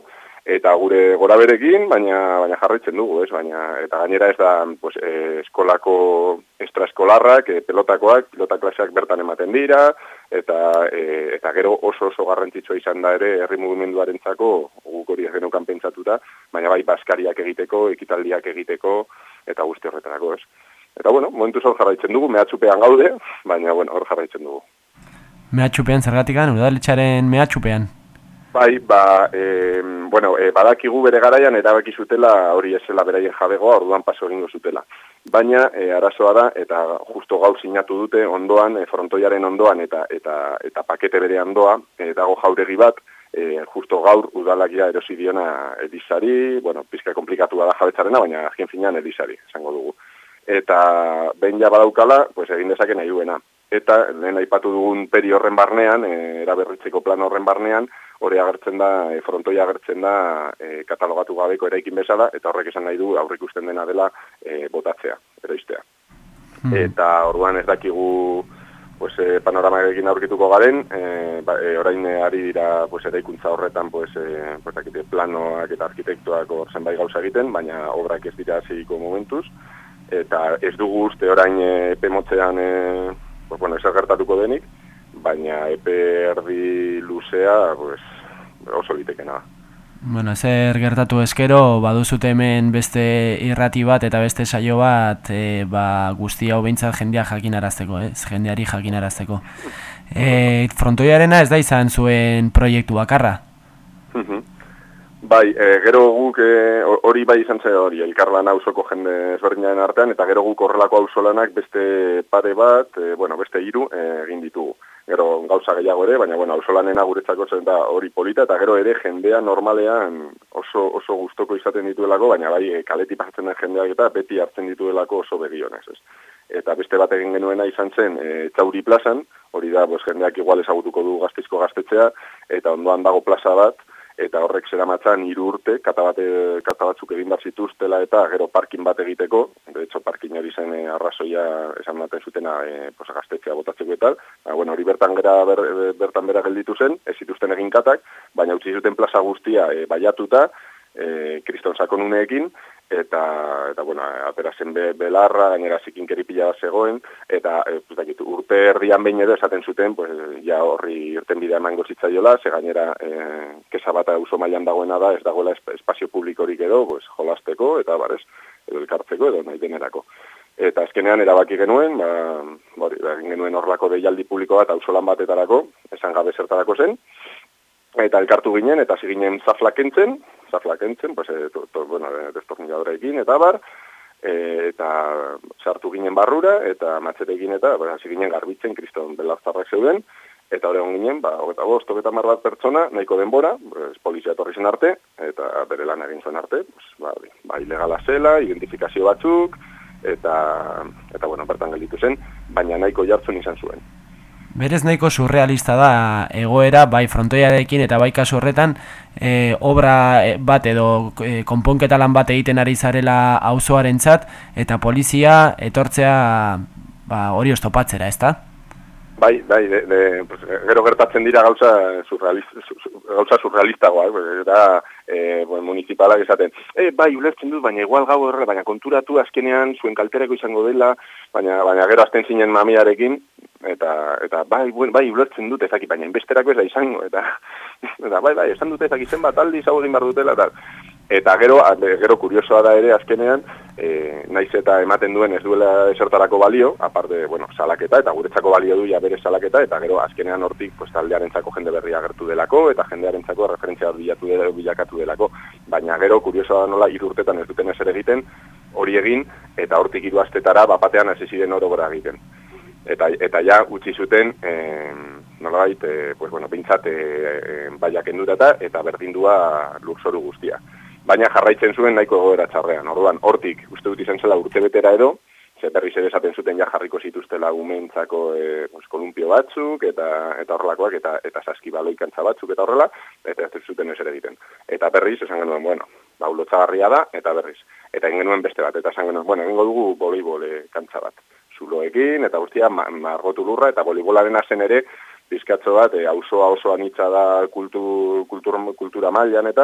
eta gure gora berekin, baina baina jarraitzen dugu, ez? Baina eta gainera ez da, pues, eh, eskolako extraeskolarrak, eh, pelotakoak, pilota klaseak bertan ematen dira, eta e, eta gero oso oso garrantzitsua izan da ere herri mugimenduarentzako guk hori ez genukan pentsatuta, baina bai baskariak egiteko, ekitaldiak egiteko eta guzti horretarako, ez? Eta bueno, momentuz hor jarraitzen dugu, mehatxupean gaude, baina bueno, hor jarraitzen dugu. Mehatxupean zergatikan, udaletxearen mehatxupean? Bai, ba, e, bueno, e, badakigu bere garaian erabaki zutela hori esela beraien jabegoa, orduan paso egingo zutela. Baina e, arazoa da, eta justo gaur sinatu dute ondoan, e, frontoiaren ondoan eta eta eta pakete bere ondoa, e, dago jauregi bat, e, justo gaur udalakia erosi diona Elizari, bueno, pizka komplikatua da jabetzarena, baina azken finean Elizari, esango dugu. Eta behin ja badaukala, pues egin dezake nahi duena. Eta lehen aipatu dugun peri horren barnean, e, eraberritzeko plan horren barnean, hori agertzen da, e, frontoia agertzen da e, katalogatu gabeko eraikin bezala, eta horrek esan nahi du aurrikusten dena dela e, botatzea, eroistea. Mm. Eta orduan ez dakigu pues, e, panoramarekin aurkituko garen, e, ba, e, orain e, ari dira pues, eraikuntza horretan pues, e, pues, dakite, planoak eta arkitektuak hor zenbait gauza egiten, baina obrak ez dira hasiko momentuz, eta ez dugu uste orain e, epe motzean e, pues, bueno, ezer gertatuko denik, baina epe erdi luzea pues, oso litekena. Bueno, zer gertatu eskero, baduzute hemen beste irrati bat eta beste saio bat e, ba, guzti hau behintzat jendea jakinarazteko, ez? Jendeari jakinarazteko. E, frontoiarena ez da izan zuen proiektu bakarra? Bai, e, gero guk hori e, bai izan zen hori, elkarlana auzoko jende ezberdinaren artean, eta gero guk horrelako auzolanak beste pare bat, e, bueno, beste hiru e, egin ditugu. Gero gauza gehiago ere, baina bueno, auzolanena guretzako zen da hori polita, eta gero ere jendea normalean oso oso gustoko izaten dituelako, baina bai e, kaleti pasatzen den jendeak eta beti hartzen dituelako oso begionez, ez. Eta beste bat egin genuena izan zen e, Txauri plazan, hori da, pues, jendeak igual ezagutuko du Gasteizko gaztetxea, eta ondoan dago plaza bat, eta horrek zeramatzan hiru urte, kata, bate, kata batzuk egin bat zituztela eta gero parkin bat egiteko, de hecho parkin hori zen e, arrazoia esan baten zutena e, pues, gaztetzea botatzeko eta, ba, bueno, hori bertan gera ber, bertan bera gelditu zen, ez zituzten egin katak, baina utzi zuten plaza guztia e, baiatuta, e, kriston sakonuneekin, eta, eta bueno, atera zen be, belarra, gainera zikinkeri pila bat zegoen, eta e, pues, dakit, urte erdian behin edo esaten zuten, pues, ja horri irten bidea emango zitzaiola, ze gainera e, kesa bat auzo mailan dagoena da, ez dagoela espazio publikorik edo, pues, jolasteko, eta barez, edo elkartzeko, edo nahi denerako. Eta azkenean erabaki genuen, ba, bori, ba, genuen horrelako deialdi publiko bat auzolan batetarako, esan gabe zertarako zen, eta elkartu ginen, eta hasi ginen zaflak kentzen, zaflak kentzen, pues, e, to, to, bueno, destornilladoreekin, eta bar, e, eta sartu ginen barrura, eta matzerekin, eta pues, hasi ginen garbitzen, kriston belartzarrak zeuden, eta hori ginen, ba, hogeta bost, hogeta mar bat pertsona, nahiko denbora, pues, polizia etorri zen arte, eta bere lan egin zuen arte, pues, ba, ba, ilegala zela, identifikazio batzuk, eta, eta bueno, bertan gelditu zen, baina nahiko jartzun izan zuen. Berez nahiko surrealista da egoera, bai frontoiarekin eta bai kasu horretan, e, obra bat edo e, konponketa lan bat egiten ari zarela auzoarentzat eta polizia etortzea ba, hori oztopatzera, ezta? Bai, bai, de, de, pues, gero gertatzen dira gauza surrealista, gauza surrealistagoa, eh? Da e, bueno, municipalak esaten, e, bai, ulertzen dut, baina igual gau horre, baina konturatu azkenean zuen kaltereko izango dela, baina, baina gero azten zinen mamiarekin, eta, eta bai, buen, bai, ulertzen dut ezaki, baina inbesterako ez da izango, eta, eta bai, bai, esan dute ezaki zenbat aldi izago egin behar dutela, eta, eta gero, gero kuriosoa da ere azkenean, e, naiz eta ematen duen ez duela esertarako balio, aparte, bueno, salaketa, eta guretzako balio du ja bere salaketa, eta gero azkenean hortik pues, taldearentzako jende berria agertu delako, eta jendearentzako referentzia bilatu delako, bilakatu delako, baina gero kuriosoa da nola hiru urtetan ez duten ezer egiten, hori egin, eta hortik hiru astetara bapatean hasi ziren orogora egiten. Eta, eta ja utzi zuten, eh, nolabait, eh, pues, bueno, bintzat eh, baiak endurata eta berdindua lurzoru guztia. Baina jarraitzen zuen nahiko egoera txarrean. Orduan, hortik, uste dut izan zela urtebetera edo, ze berriz ere esaten zuten ja jarriko zituztela umentzako e, pues, kolumpio batzuk, eta eta horrelakoak, eta eta saskibaloikantza batzuk, eta horrela, eta ez zuten ezer egiten. Eta berriz, esan genuen, bueno, ba, ulotzagarria da, eta berriz. Eta egin genuen beste bat, eta esan genuen, bueno, egingo dugu voleibole kantza bat. Zuloekin, eta guztia, margotu lurra, eta voleibolaren zen ere, bizkatzo bat, e, auzoa oso anitza da kultur, kultur, kultura mailan, eta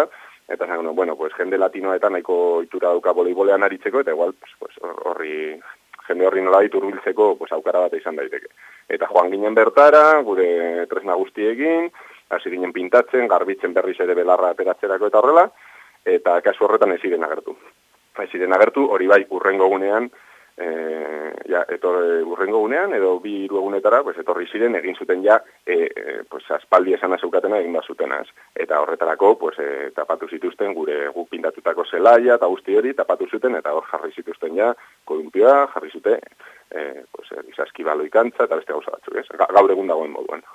eta esan, bueno, pues, jende latinoa eta nahiko itura dauka voleibolean aritzeko, eta igual, pues, pues, horri, jende horri nola ditu urbiltzeko, pues, aukara bat izan daiteke. Eta joan ginen bertara, gure tresna guztiekin, hasi ginen pintatzen, garbitzen berriz ere belarra ateratzerako eta horrela, eta kasu horretan ez ziren agertu. Ez ziren agertu, hori bai, urrengo gunean, E, ja, etor, urrengo gunean, edo bi hiru egunetara, pues, etorri ziren, egin zuten ja, e, e, pues, aspaldi esana zeukatena egin bazutenaz. Eta horretarako, pues, e, tapatu zituzten gure guk pintatutako zelaia, eta guzti hori, tapatu zuten, eta hor jarri zituzten ja, kodumpioa, jarri zute, e, pues, izazkibalo ikantza, eta beste gauza batzuk, ez? Gaur egun dagoen moduan.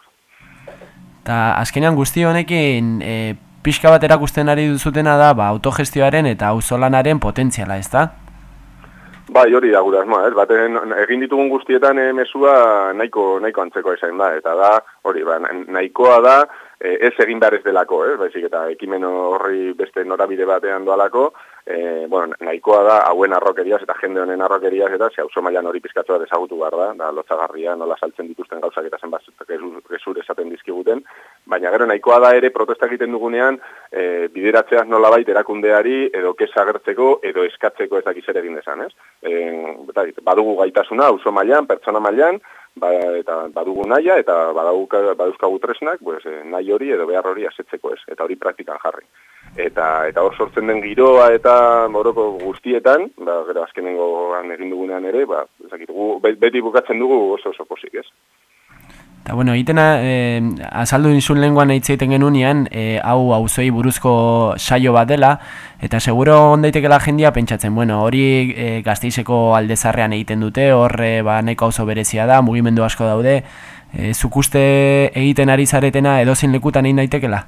Eta azkenean guzti honekin, e, pixka bat erakusten ari duzutena da, ba, autogestioaren eta auzolanaren potentziala, ez da? Bai, hori da gure asmoa, ez? Baten egin ditugun guztietan e, mesua nahiko nahiko antzeko esain da, eta da, hori, ba, nahikoa da, e, ez egin behar ez delako, ez? Baizik eta ekimen horri beste norabide batean doalako, e, bueno, nahikoa da hauen arrokeriaz eta jende honen arrokeriaz, eta ze auzo mailan hori pizkatxo bat ezagutu behar da, da lotsagarria, nola saltzen dituzten gauzak eta zenbat gezur esaten dizkiguten, baina gero nahikoa da ere protesta egiten dugunean, e, bideratzeaz nolabait erakundeari edo kesa agertzeko edo eskatzeko ez dakiz ere egin desan, ez? E, badugu gaitasuna, auzo mailan, pertsona mailan, ba, eta badugu naia eta baduzkagu tresnak, pues, nahi hori edo behar hori asetzeko ez, eta hori praktikan jarri. Eta eta hor sortzen den giroa eta moroko guztietan, ba, gero azkenengoan egin dugunean ere, ba, ezakit, gu, beti bukatzen dugu oso oso posik ez. Eta bueno, itena, eh, azaldu nizun lenguan hitz egiten genunean, eh, hau auzoi buruzko saio bat dela, eta seguro ondaitekela jendia pentsatzen, bueno, hori eh, Gasteizeko aldezarrean egiten dute, hor eh, ba, nahiko auzo berezia da, mugimendu asko daude, eh, zuk uste egiten ari zaretena edozein lekutan egin daitekela?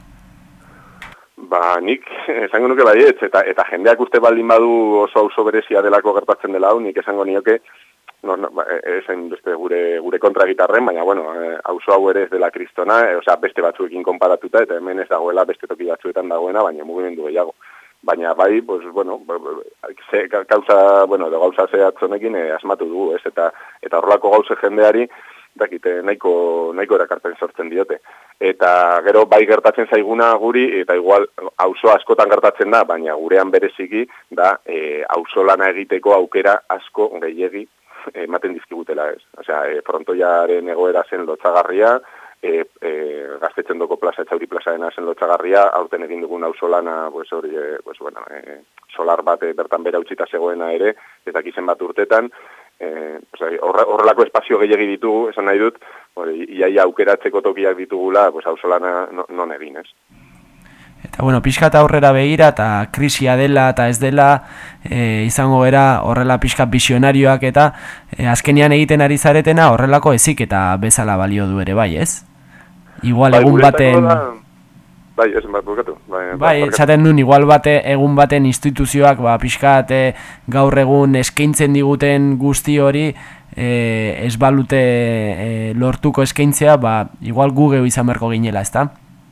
Ba, nik esango nuke baietz, eta, eta jendeak uste baldin badu oso auzo berezia delako gertatzen dela hau, nik esango nioke, no, no, ezen beste gure, gure kontragitarren, baina, bueno, auzo hau ere ez dela kristona, e, osea, beste batzuekin konparatuta, eta hemen ez dagoela beste toki batzuetan dagoena, baina mugimendu gehiago. Baina bai, pues, bueno, ze, gauza, bueno, edo gauza zehatzonekin eh, asmatu dugu, ez, eta eta horrelako gauze jendeari, dakite, nahiko, nahiko erakarpen sortzen diote. Eta gero bai gertatzen zaiguna guri, eta igual auzo askotan gertatzen da, baina gurean bereziki, da, e, auzolana egiteko aukera asko gehiegi ematen dizkigutela ez. Osea, e, frontoiaren egoera zen lotsagarria, e, e, Gaztetzen doko plaza, Etxauri plazarena zen lotsagarria, aurten egin dugun auzolana, pues hori, e, pues, bueno, e, solar bat e, bertan bera utzita zegoena ere, eta kizen bat urtetan, Eh, horrelako espazio gehiagi ditugu, esan nahi dut, hori, iaia aukeratzeko tokiak ditugula, pues, auzolana non egin, ez? Eta, bueno, pixkat aurrera begira, eta krisia dela eta ez dela, e, izango gara horrela pixkat visionarioak eta e, azkenean egiten ari zaretena horrelako ezik eta bezala balio du ere, bai, ez? Igual bai, egun baten... Da... Bai, ez bat bukatu. Bai, bai esaten duen, igual bate, egun baten instituzioak, ba, pixkat e, gaur egun eskaintzen diguten guzti hori, e, ez balute e, lortuko eskaintzea, ba, igual gu geu izan berko ginela, ezta?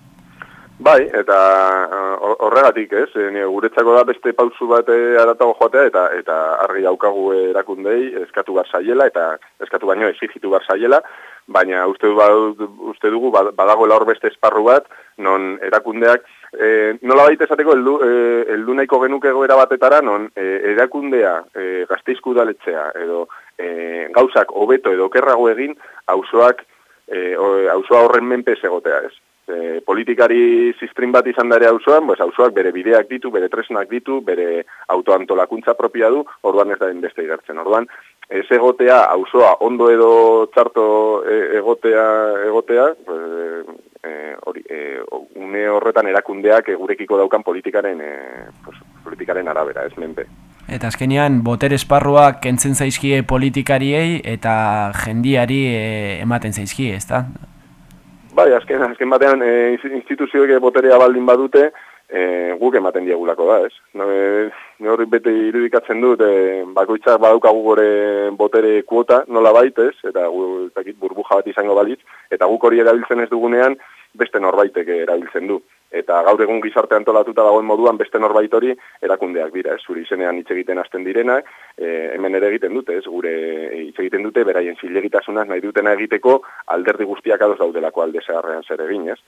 Bai, eta horregatik, ez, e, guretzako da beste pausu bat aratago joatea, eta eta argi daukagu erakundei eskatu bar zaiela, eta eskatu baino exigitu bar zaiela, baina uste, uste dugu badagoela hor beste esparru bat, non erakundeak, e, nola baita esateko, eldu, e, eldu nahiko genuke goera batetara, non e, erakundea, e, Gasteizko udaletxea, edo e, gauzak hobeto edo okerrago egin, auzoak, e, auzoa horren menpe egotea ez. E, politikari ziztrin bat izan dare auzoan, pues, auzoak bere bideak ditu, bere tresnak ditu, bere autoantolakuntza propia du, orduan ez da beste igartzen. Orduan, ez egotea, auzoa ondo edo txarto egotea, egotea pues, e, hori, e, une horretan erakundeak gurekiko daukan politikaren, e, pues, politikaren arabera, ez menpe. Eta azkenean, boter esparruak kentzen zaizkie politikariei eta jendiari e, ematen zaizkie, ezta? Bai, azken, azken batean e, instituzioek boterea baldin badute, e, guk ematen diagulako da, ez? No, e, hori bete irudikatzen dut, e, bakoitzak badaukagu gore botere kuota, nola baitez, eta gu, burbuja bat izango balitz, eta guk hori erabiltzen ez dugunean, beste norbaitek erabiltzen du. Eta gaur egun gizarte antolatuta dagoen moduan beste norbait hori erakundeak dira, ez? Zuri izenean hitz egiten hasten direnak, e, hemen ere egiten dute, ez? Gure hitz egiten dute, beraien zilegitasunaz nahi dutena egiteko alderdi guztiak ados daudelako alde zeharrean zer egin, ez?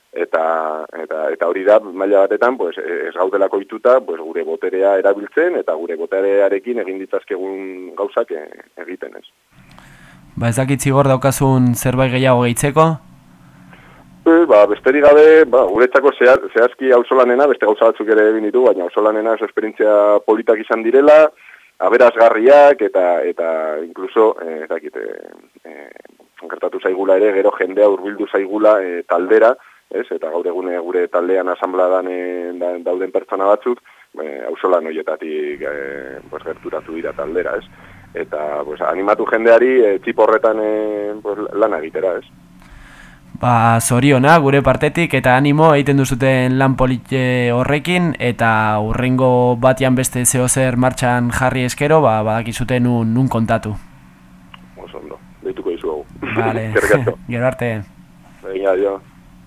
eta, eta, eta hori da, maila batetan, pues, ez gaudelako ohituta, pues, gure boterea erabiltzen, eta gure boterearekin egin ditzazkegun gauzak egiten ez. Ba ez dakit zigor daukazun zerbait gehiago gehitzeko? E, ba, besterik gabe, ba, guretzako zehaz, zehazki auzolanena, beste gauza batzuk ere egin ditu, baina auzolanena ez esperientzia politak izan direla, aberazgarriak eta eta incluso eh, ez dakit eh, gertatu zaigula ere gero jendea hurbildu zaigula eh, taldera, ez? Eta gaur egune gure taldean asanbladan eh, dauden pertsona batzuk eh, auzolan hoietatik eh, pues, gerturatu dira taldera, ez? Eta pues, animatu jendeari eh, txip horretan eh, pues, lan egitera, ez? Ba, zoriona gure partetik eta animo egiten duzuten lan polite horrekin eta hurrengo batean beste zeozer martxan jarri eskero, ba, badakizuten nun, nun kontatu. Oso ondo, deituko dizu hau. Vale, gero arte. Venga, adio.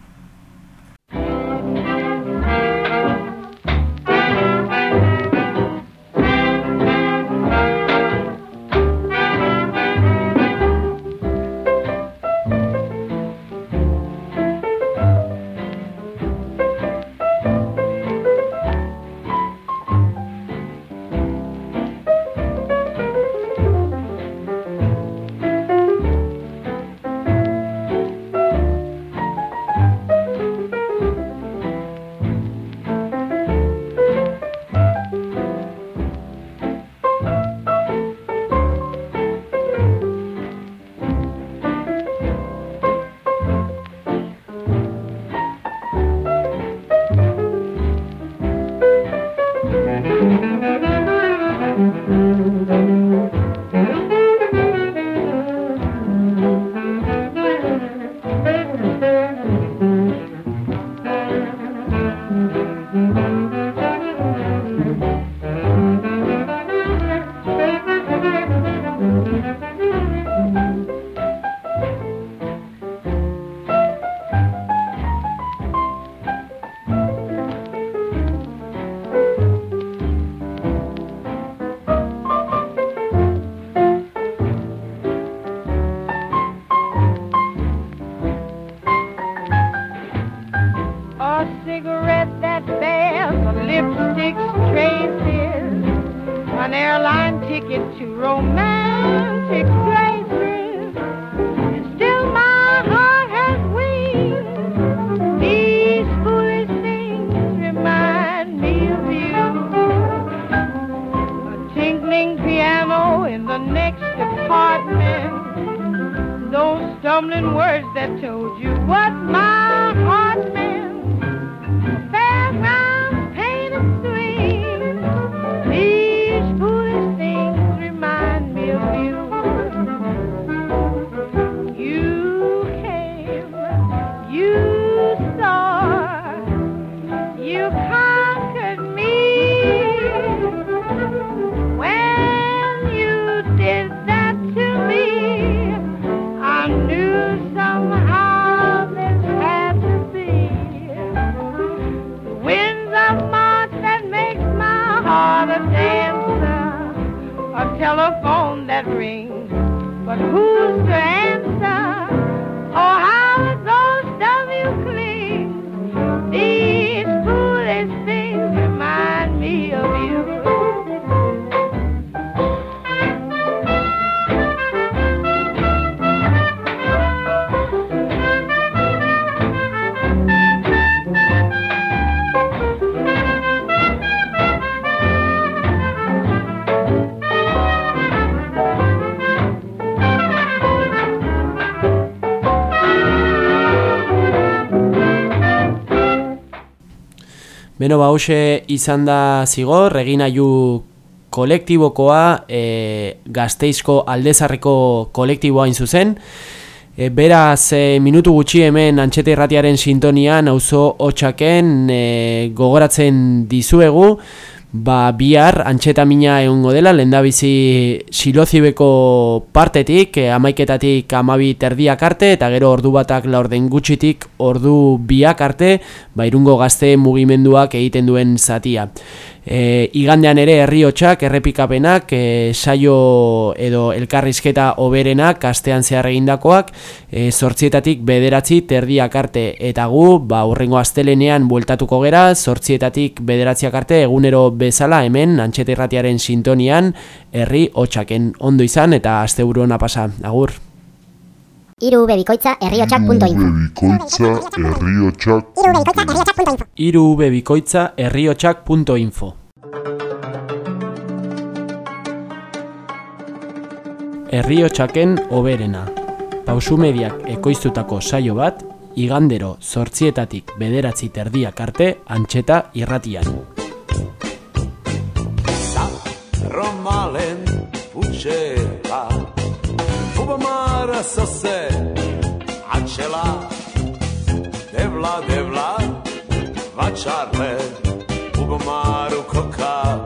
Beno, ba, hause izan da zigor, egin aiu kolektibokoa, e, Gasteizko Aldezarreko kolektiboa hain zuzen. E, beraz, e, minutu gutxi hemen Antxeta Irratiaren sintonian, auzo hotxaken e, gogoratzen dizuegu, ba, bihar Antxeta mina egongo dela, lehendabizi Silozibeko partetik, e, amaiketatik amabi terdiak arte, eta gero ordu batak laurden gutxitik ordu biak arte, ba, Irungo Gazte mugimenduak egiten duen zatia. E, igandean ere herriotsak, errepikapenak, e, saio edo elkarrizketa hoberenak astean zehar egindakoak, e, zortzietatik bederatzi terdiak arte, eta gu, ba, hurrengo astelenean bueltatuko gera, zortzietatik bederatziak arte egunero bezala hemen, Antxeta Irratiaren sintonian, herri hotsaken ondo izan eta asteburu ona pasa. Agur. Hiru bebikoitza herriotsak punto info. Hiru bebikoitza herriotsak punto info. Herriotsaken hoberena. Pausu Mediak ekoiztutako saio bat, igandero zortzietatik bederatzi terdiak arte Antxeta Irratian. Romalen pucela Ubamara sose Antxela Devla devla Vačarle Ubamaru koka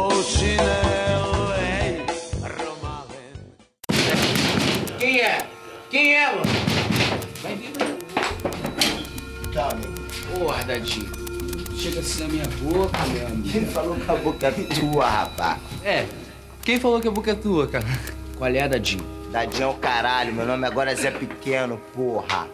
Očinele Romalen. Quem é? Quem é, mano? Vai vir, mano. Tá, amigo. Porra, Dadinho. Chega assim na minha boca, meu amigo. Quem falou que a boca é tua, rapaz? É, quem falou que a boca é tua, cara? Qual é, Dadinho? Dadinho é o caralho, meu nome agora é Zé Pequeno, porra.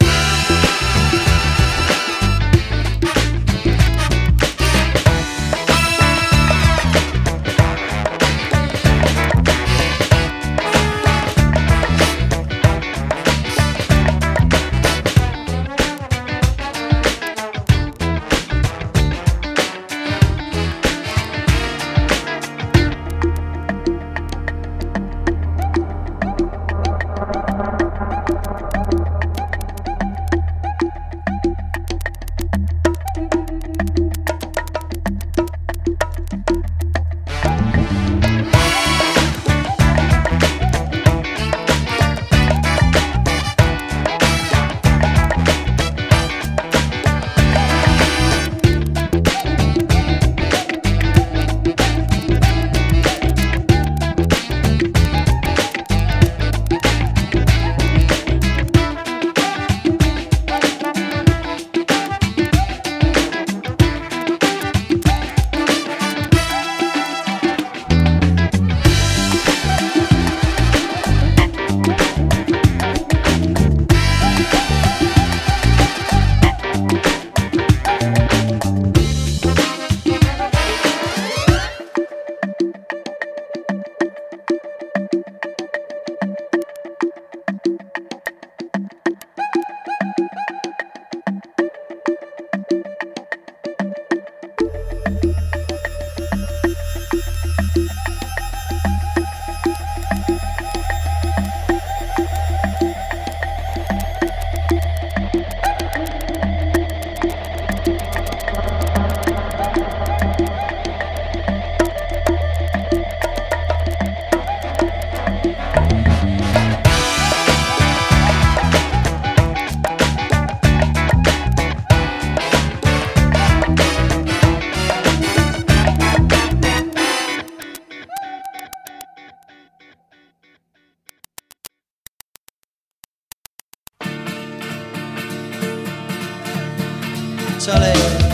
Chale.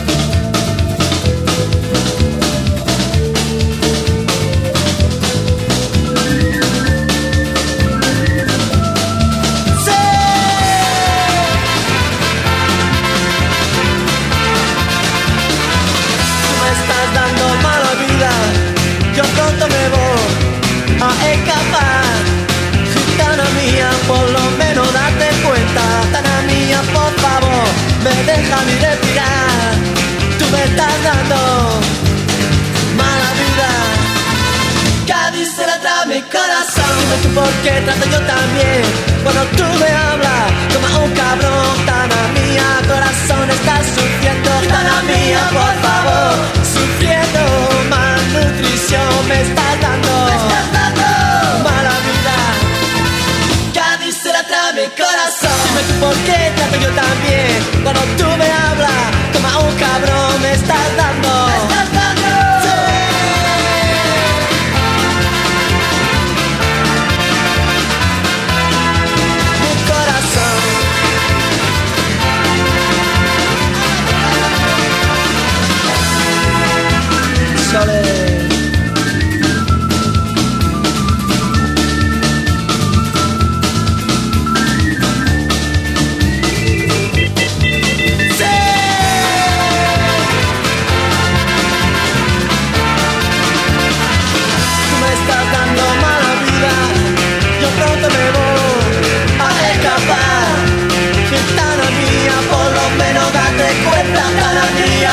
Yo pronto me voy a escapar. Gitana mía, por lo menos date cuenta. Gitana mía, por favor, me deja mi respirar. Tú me estás dando mala vida. Cádiz se la trae mi corazón. Dime tú por qué trato yo también. Cuando tú me hablas como un cabrón. Gitana mía, corazón, estás sufriendo. Gitana mía, por favor, sufriendo. Malnutrición me estás dando, me estás dando mala vida. Cádiz se la trae mi corazón. Dime tú por qué trato yo también. Cuando tú me hablas como a un cabrón me estás dando, me estás dando. Sí. Mi corazón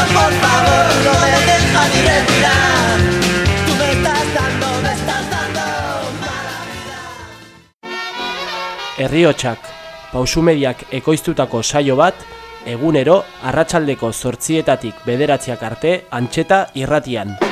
por favor, no me dejas ni respirar. Tú me estás dando, me estás dando mala vida. Herriotsak, Pausumediak ekoiztutako saio bat, egunero arratsaldeko zortzietatik bederatziak arte Antxeta irratian.